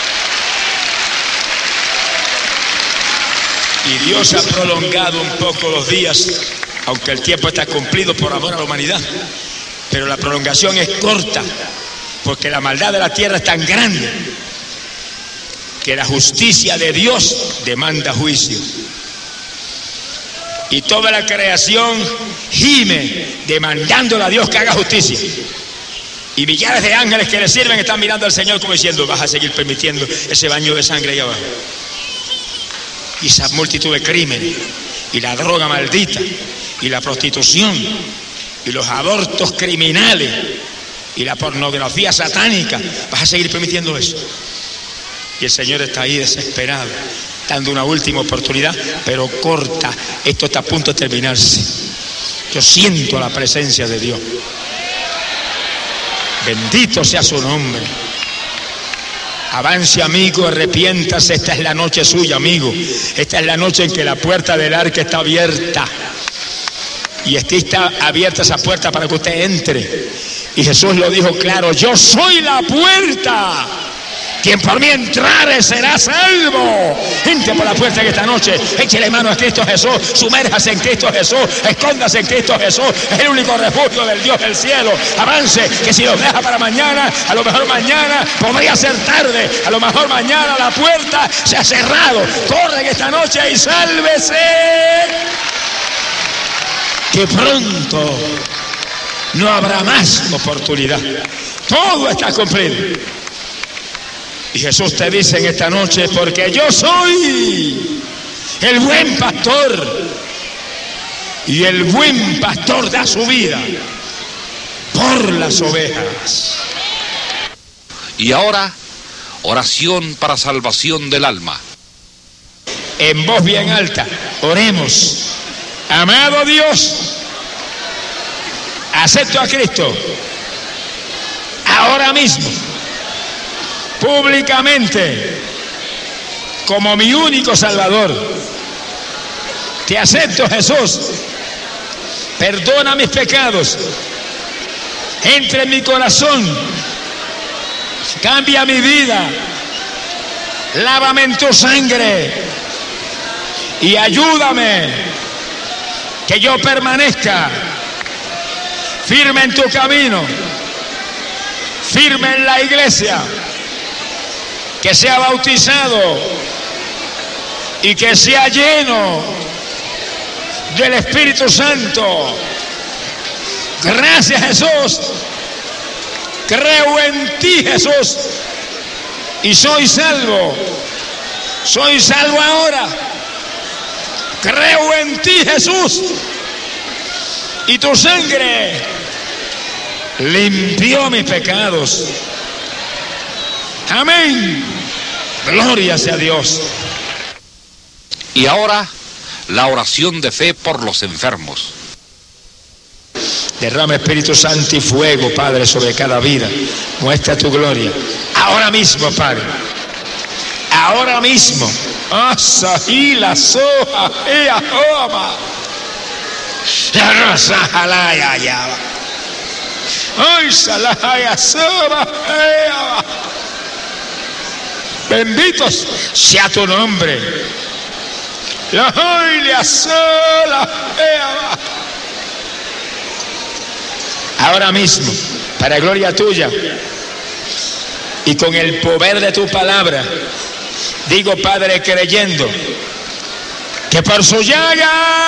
Y Dios ha prolongado un poco los días, aunque el tiempo está cumplido por amor a la humanidad. Pero la prolongación es corta, porque la maldad de la tierra es tan grande que la justicia de Dios demanda juicio. Y toda la creación gime demandándole a Dios que haga justicia. Y millares de ángeles que le sirven están mirando al Señor como diciendo, vas a seguir permitiendo ese baño de sangre ahí abajo. Y esa multitud de crímenes, y la droga maldita, y la prostitución, y los abortos criminales, y la pornografía satánica, vas a seguir permitiendo eso. Y el Señor está ahí desesperado, dando una última oportunidad, pero corta. Esto está a punto de terminarse. Yo siento la presencia de Dios. Bendito sea su nombre. Avance, amigo, arrepiéntase. Esta es la noche suya, amigo. Esta es la noche en que la puerta del arca está abierta. Y está abierta esa puerta para que usted entre. Y Jesús lo dijo claro, yo soy la puerta. Quien por mí entrare será salvo. Entre por la puerta en esta noche, échele mano a Cristo Jesús, sumérjase en Cristo Jesús, escóndase en Cristo Jesús. Es el único refugio del Dios del cielo. Avance, que si los deja para mañana, a lo mejor mañana podría ser tarde, a lo mejor mañana la puerta se ha cerrado. Corre en esta noche y sálvese, que pronto no habrá más oportunidad. Todo está cumplido. Y Jesús te dice en esta noche, porque yo soy el buen pastor. Y el buen pastor da su vida por las ovejas. Y ahora, oración para salvación del alma. En voz bien alta, oremos. Amado Dios, acepto a Cristo ahora mismo, públicamente, como mi único Salvador. Te acepto, Jesús. Perdona mis pecados. Entra en mi corazón. Cambia mi vida. Lávame en tu sangre. Y ayúdame que yo permanezca firme en tu camino, firme en la iglesia, que sea bautizado y que sea lleno del Espíritu Santo. Gracias, Jesús. Creo en ti, Jesús, y soy salvo. Soy salvo ahora. Creo en ti, Jesús, y tu sangre limpió mis pecados. Amén. Gloria sea a Dios. Y ahora, la oración de fe por los enfermos. Derrama Espíritu Santo y fuego, Padre, sobre cada vida. Muestra tu gloria. Ahora mismo, Padre. Ahora mismo. Asahila soja ea oma. Rasajalaya ya. Ay salaya soba ea. Bendito sea tu nombre. La hoilia sola ea. Ahora mismo, para gloria tuya y con el poder de tu palabra, digo, Padre, creyendo que por su llaga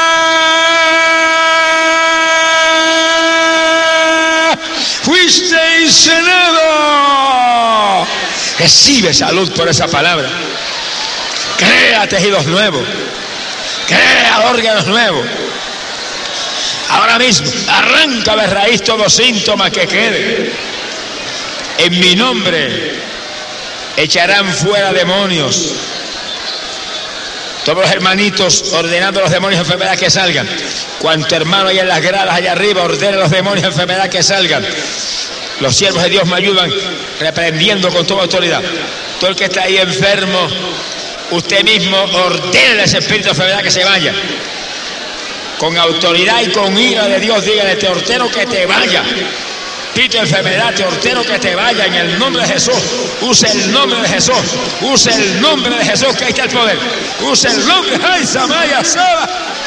fuiste sanado. Recibe salud por esa palabra. Crea tejidos nuevos. Crea órganos nuevos. Ahora mismo, arranca de raíz todo síntoma que quede. En mi nombre echarán fuera demonios. Todos los hermanitos ordenando a los demonios de enfermedad que salgan. Cuanto hermano hay en las gradas allá arriba, ordena a los demonios de enfermedad que salgan. Los siervos de Dios me ayudan reprendiendo con toda autoridad. Todo el que está ahí enfermo, usted mismo ordene a ese espíritu de enfermedad que se vaya. Con autoridad y con ira de Dios, dígale, te ordeno que te vaya. Espíritu de enfermedad, te ordeno que te vaya en el nombre de Jesús. Use el nombre de Jesús. Use el nombre de Jesús, que ahí está el poder. Use el nombre. ¡Ay, Samaya Saba!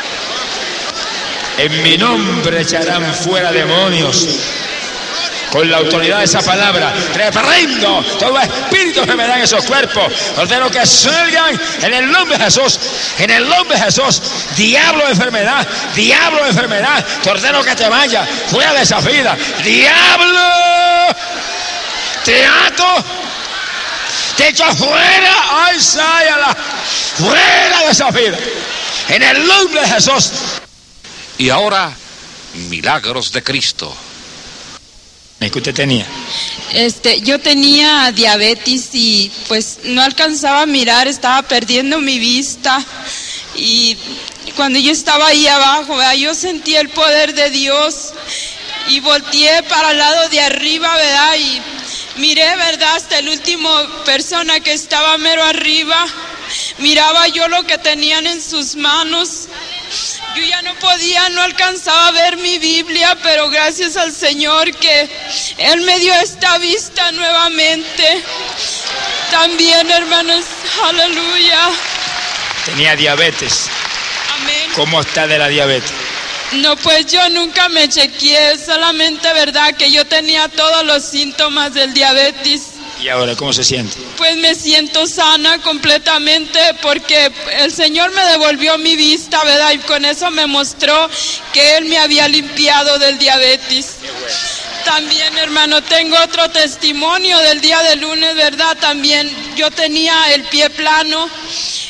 En mi nombre echarán fuera demonios. Con la autoridad de esa palabra, reprendo todo espíritu de enfermedad en esos cuerpos. Ordeno que salgan en el nombre de Jesús. En el nombre de Jesús. Diablo de enfermedad, diablo de enfermedad, te ordeno que te vaya fuera de esa vida. Diablo, te ato, te echo fuera. Ay, sáyala, fuera de esa vida. En el nombre de Jesús. Y ahora, milagros de Cristo. ¿Qué usted tenía? Este, yo tenía diabetes y pues no alcanzaba a mirar, estaba perdiendo mi vista. Y cuando yo estaba ahí abajo, ¿verdad?, yo sentí el poder de Dios y volteé para el lado de arriba, ¿verdad? Y miré, ¿verdad?, hasta el último persona que estaba mero arriba. Miraba yo lo que tenían en sus manos. Yo ya no podía, no alcanzaba a ver mi Biblia, pero gracias al Señor que Él me dio esta vista nuevamente. También, hermanos, aleluya. Tenía diabetes. Amén. ¿Cómo está de la diabetes? No, pues yo nunca me chequeé, solamente, verdad, que yo tenía todos los síntomas del diabetes. ¿Y ahora cómo se siente? Pues me siento sana completamente porque el Señor me devolvió mi vista, ¿verdad? Y con eso me mostró que Él me había limpiado del diabetes. Qué bueno. También, hermano, tengo otro testimonio del día de lunes, ¿verdad? También yo tenía el pie plano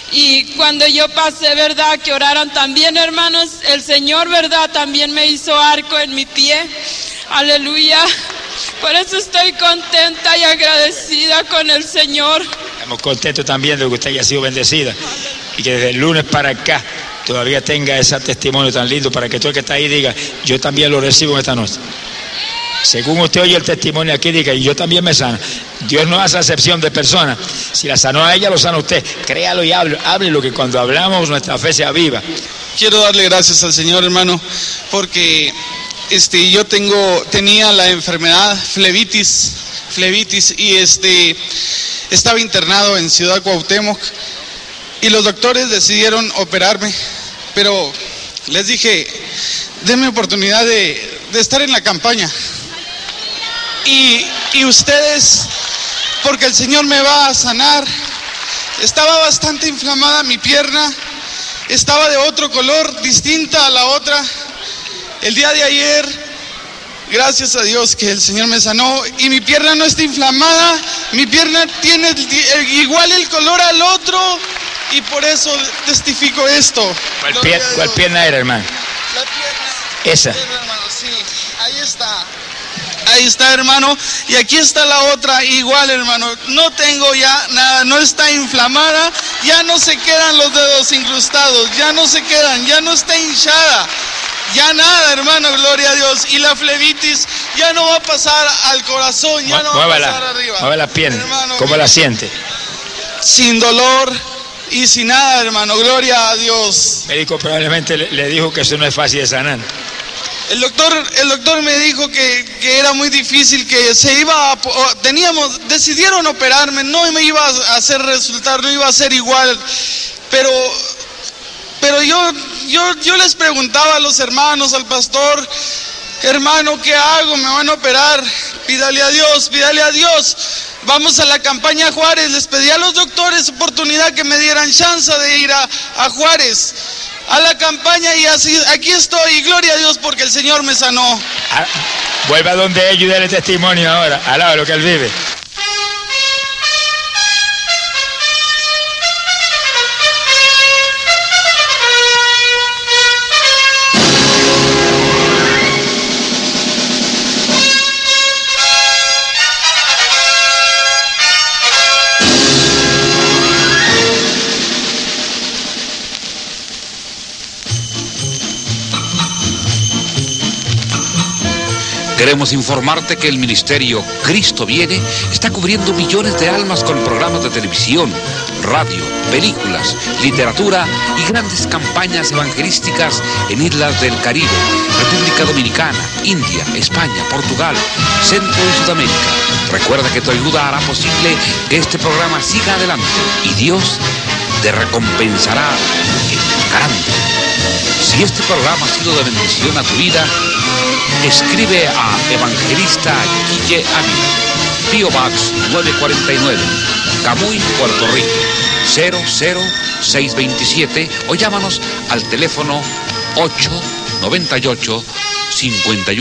Y cuando yo pasé, ¿verdad? Que oraran también, hermanos, el Señor, ¿verdad? También me hizo arco en mi pie. Aleluya. Por eso estoy contenta y agradecida con el Señor. Estamos contentos también de que usted haya sido bendecida y que desde el lunes para acá todavía tenga ese testimonio tan lindo para que todo el que está ahí diga, yo también lo recibo en esta noche. Según usted oye el testimonio aquí, diga, y yo también me sana. Dios no hace acepción de personas. Si la sanó a ella, lo sana a usted. Créalo y hable, hable lo que cuando hablamos nuestra fe sea viva. Quiero darle gracias al Señor, hermano, porque este, yo tengo, tenía la enfermedad flebitis, flebitis y este, estaba internado en Ciudad Cuauhtémoc y los doctores decidieron operarme, pero les dije, denme oportunidad de, de estar en la campaña. Y, y ustedes, porque el Señor me va a sanar. Estaba bastante inflamada mi pierna, estaba de otro color, distinta a la otra. El día de ayer, gracias a Dios que el Señor me sanó y mi pierna no está inflamada, mi pierna tiene igual el color al otro y por eso testifico esto. ¿Cuál, pier ¿cuál pierna era, hermano? La pierna. Esa. La pierna, hermano, sí, ahí está. Ahí está, hermano, y aquí está la otra, igual, hermano, no tengo ya nada, no está inflamada, ya no se quedan los dedos incrustados, ya no se quedan, ya no está hinchada, ya nada, hermano, gloria a Dios, y la flebitis ya no va a pasar al corazón, ya no va a pasar arriba. Mueve la pierna, hermano, ¿cómo la siente? Sin dolor y sin nada, hermano, gloria a Dios. El médico probablemente le, le dijo que eso no es fácil de sanar. El doctor, el doctor me dijo que, que era muy difícil, que se iba a, teníamos, decidieron operarme, no me iba a hacer resultar, no iba a ser igual, pero, pero yo, yo, yo les preguntaba a los hermanos, al pastor, hermano, ¿qué hago? Me van a operar, pídale a Dios, pídale a Dios. Vamos a la campaña Juárez, les pedí a los doctores oportunidad que me dieran chance de ir a, a Juárez. A la campaña y así, aquí estoy, y gloria a Dios porque el Señor me sanó. Ah, vuelva donde ellos y déle testimonio ahora, al lado de lo que él vive. Queremos informarte que el ministerio Cristo Viene está cubriendo millones de almas con programas de televisión, radio, películas, literatura y grandes campañas evangelísticas en islas del Caribe, República Dominicana, India, España, Portugal, Centro y Sudamérica. Recuerda que tu ayuda hará posible que este programa siga adelante y Dios te recompensará en grande. Si este programa ha sido de bendición a tu vida, escribe a Evangelista Guille Ávila, P O Box nueve cuarenta y nueve, Camuy, Puerto Rico, cero cero seis veintisiete o llámanos al teléfono ocho noventa y ocho cincuenta y uno.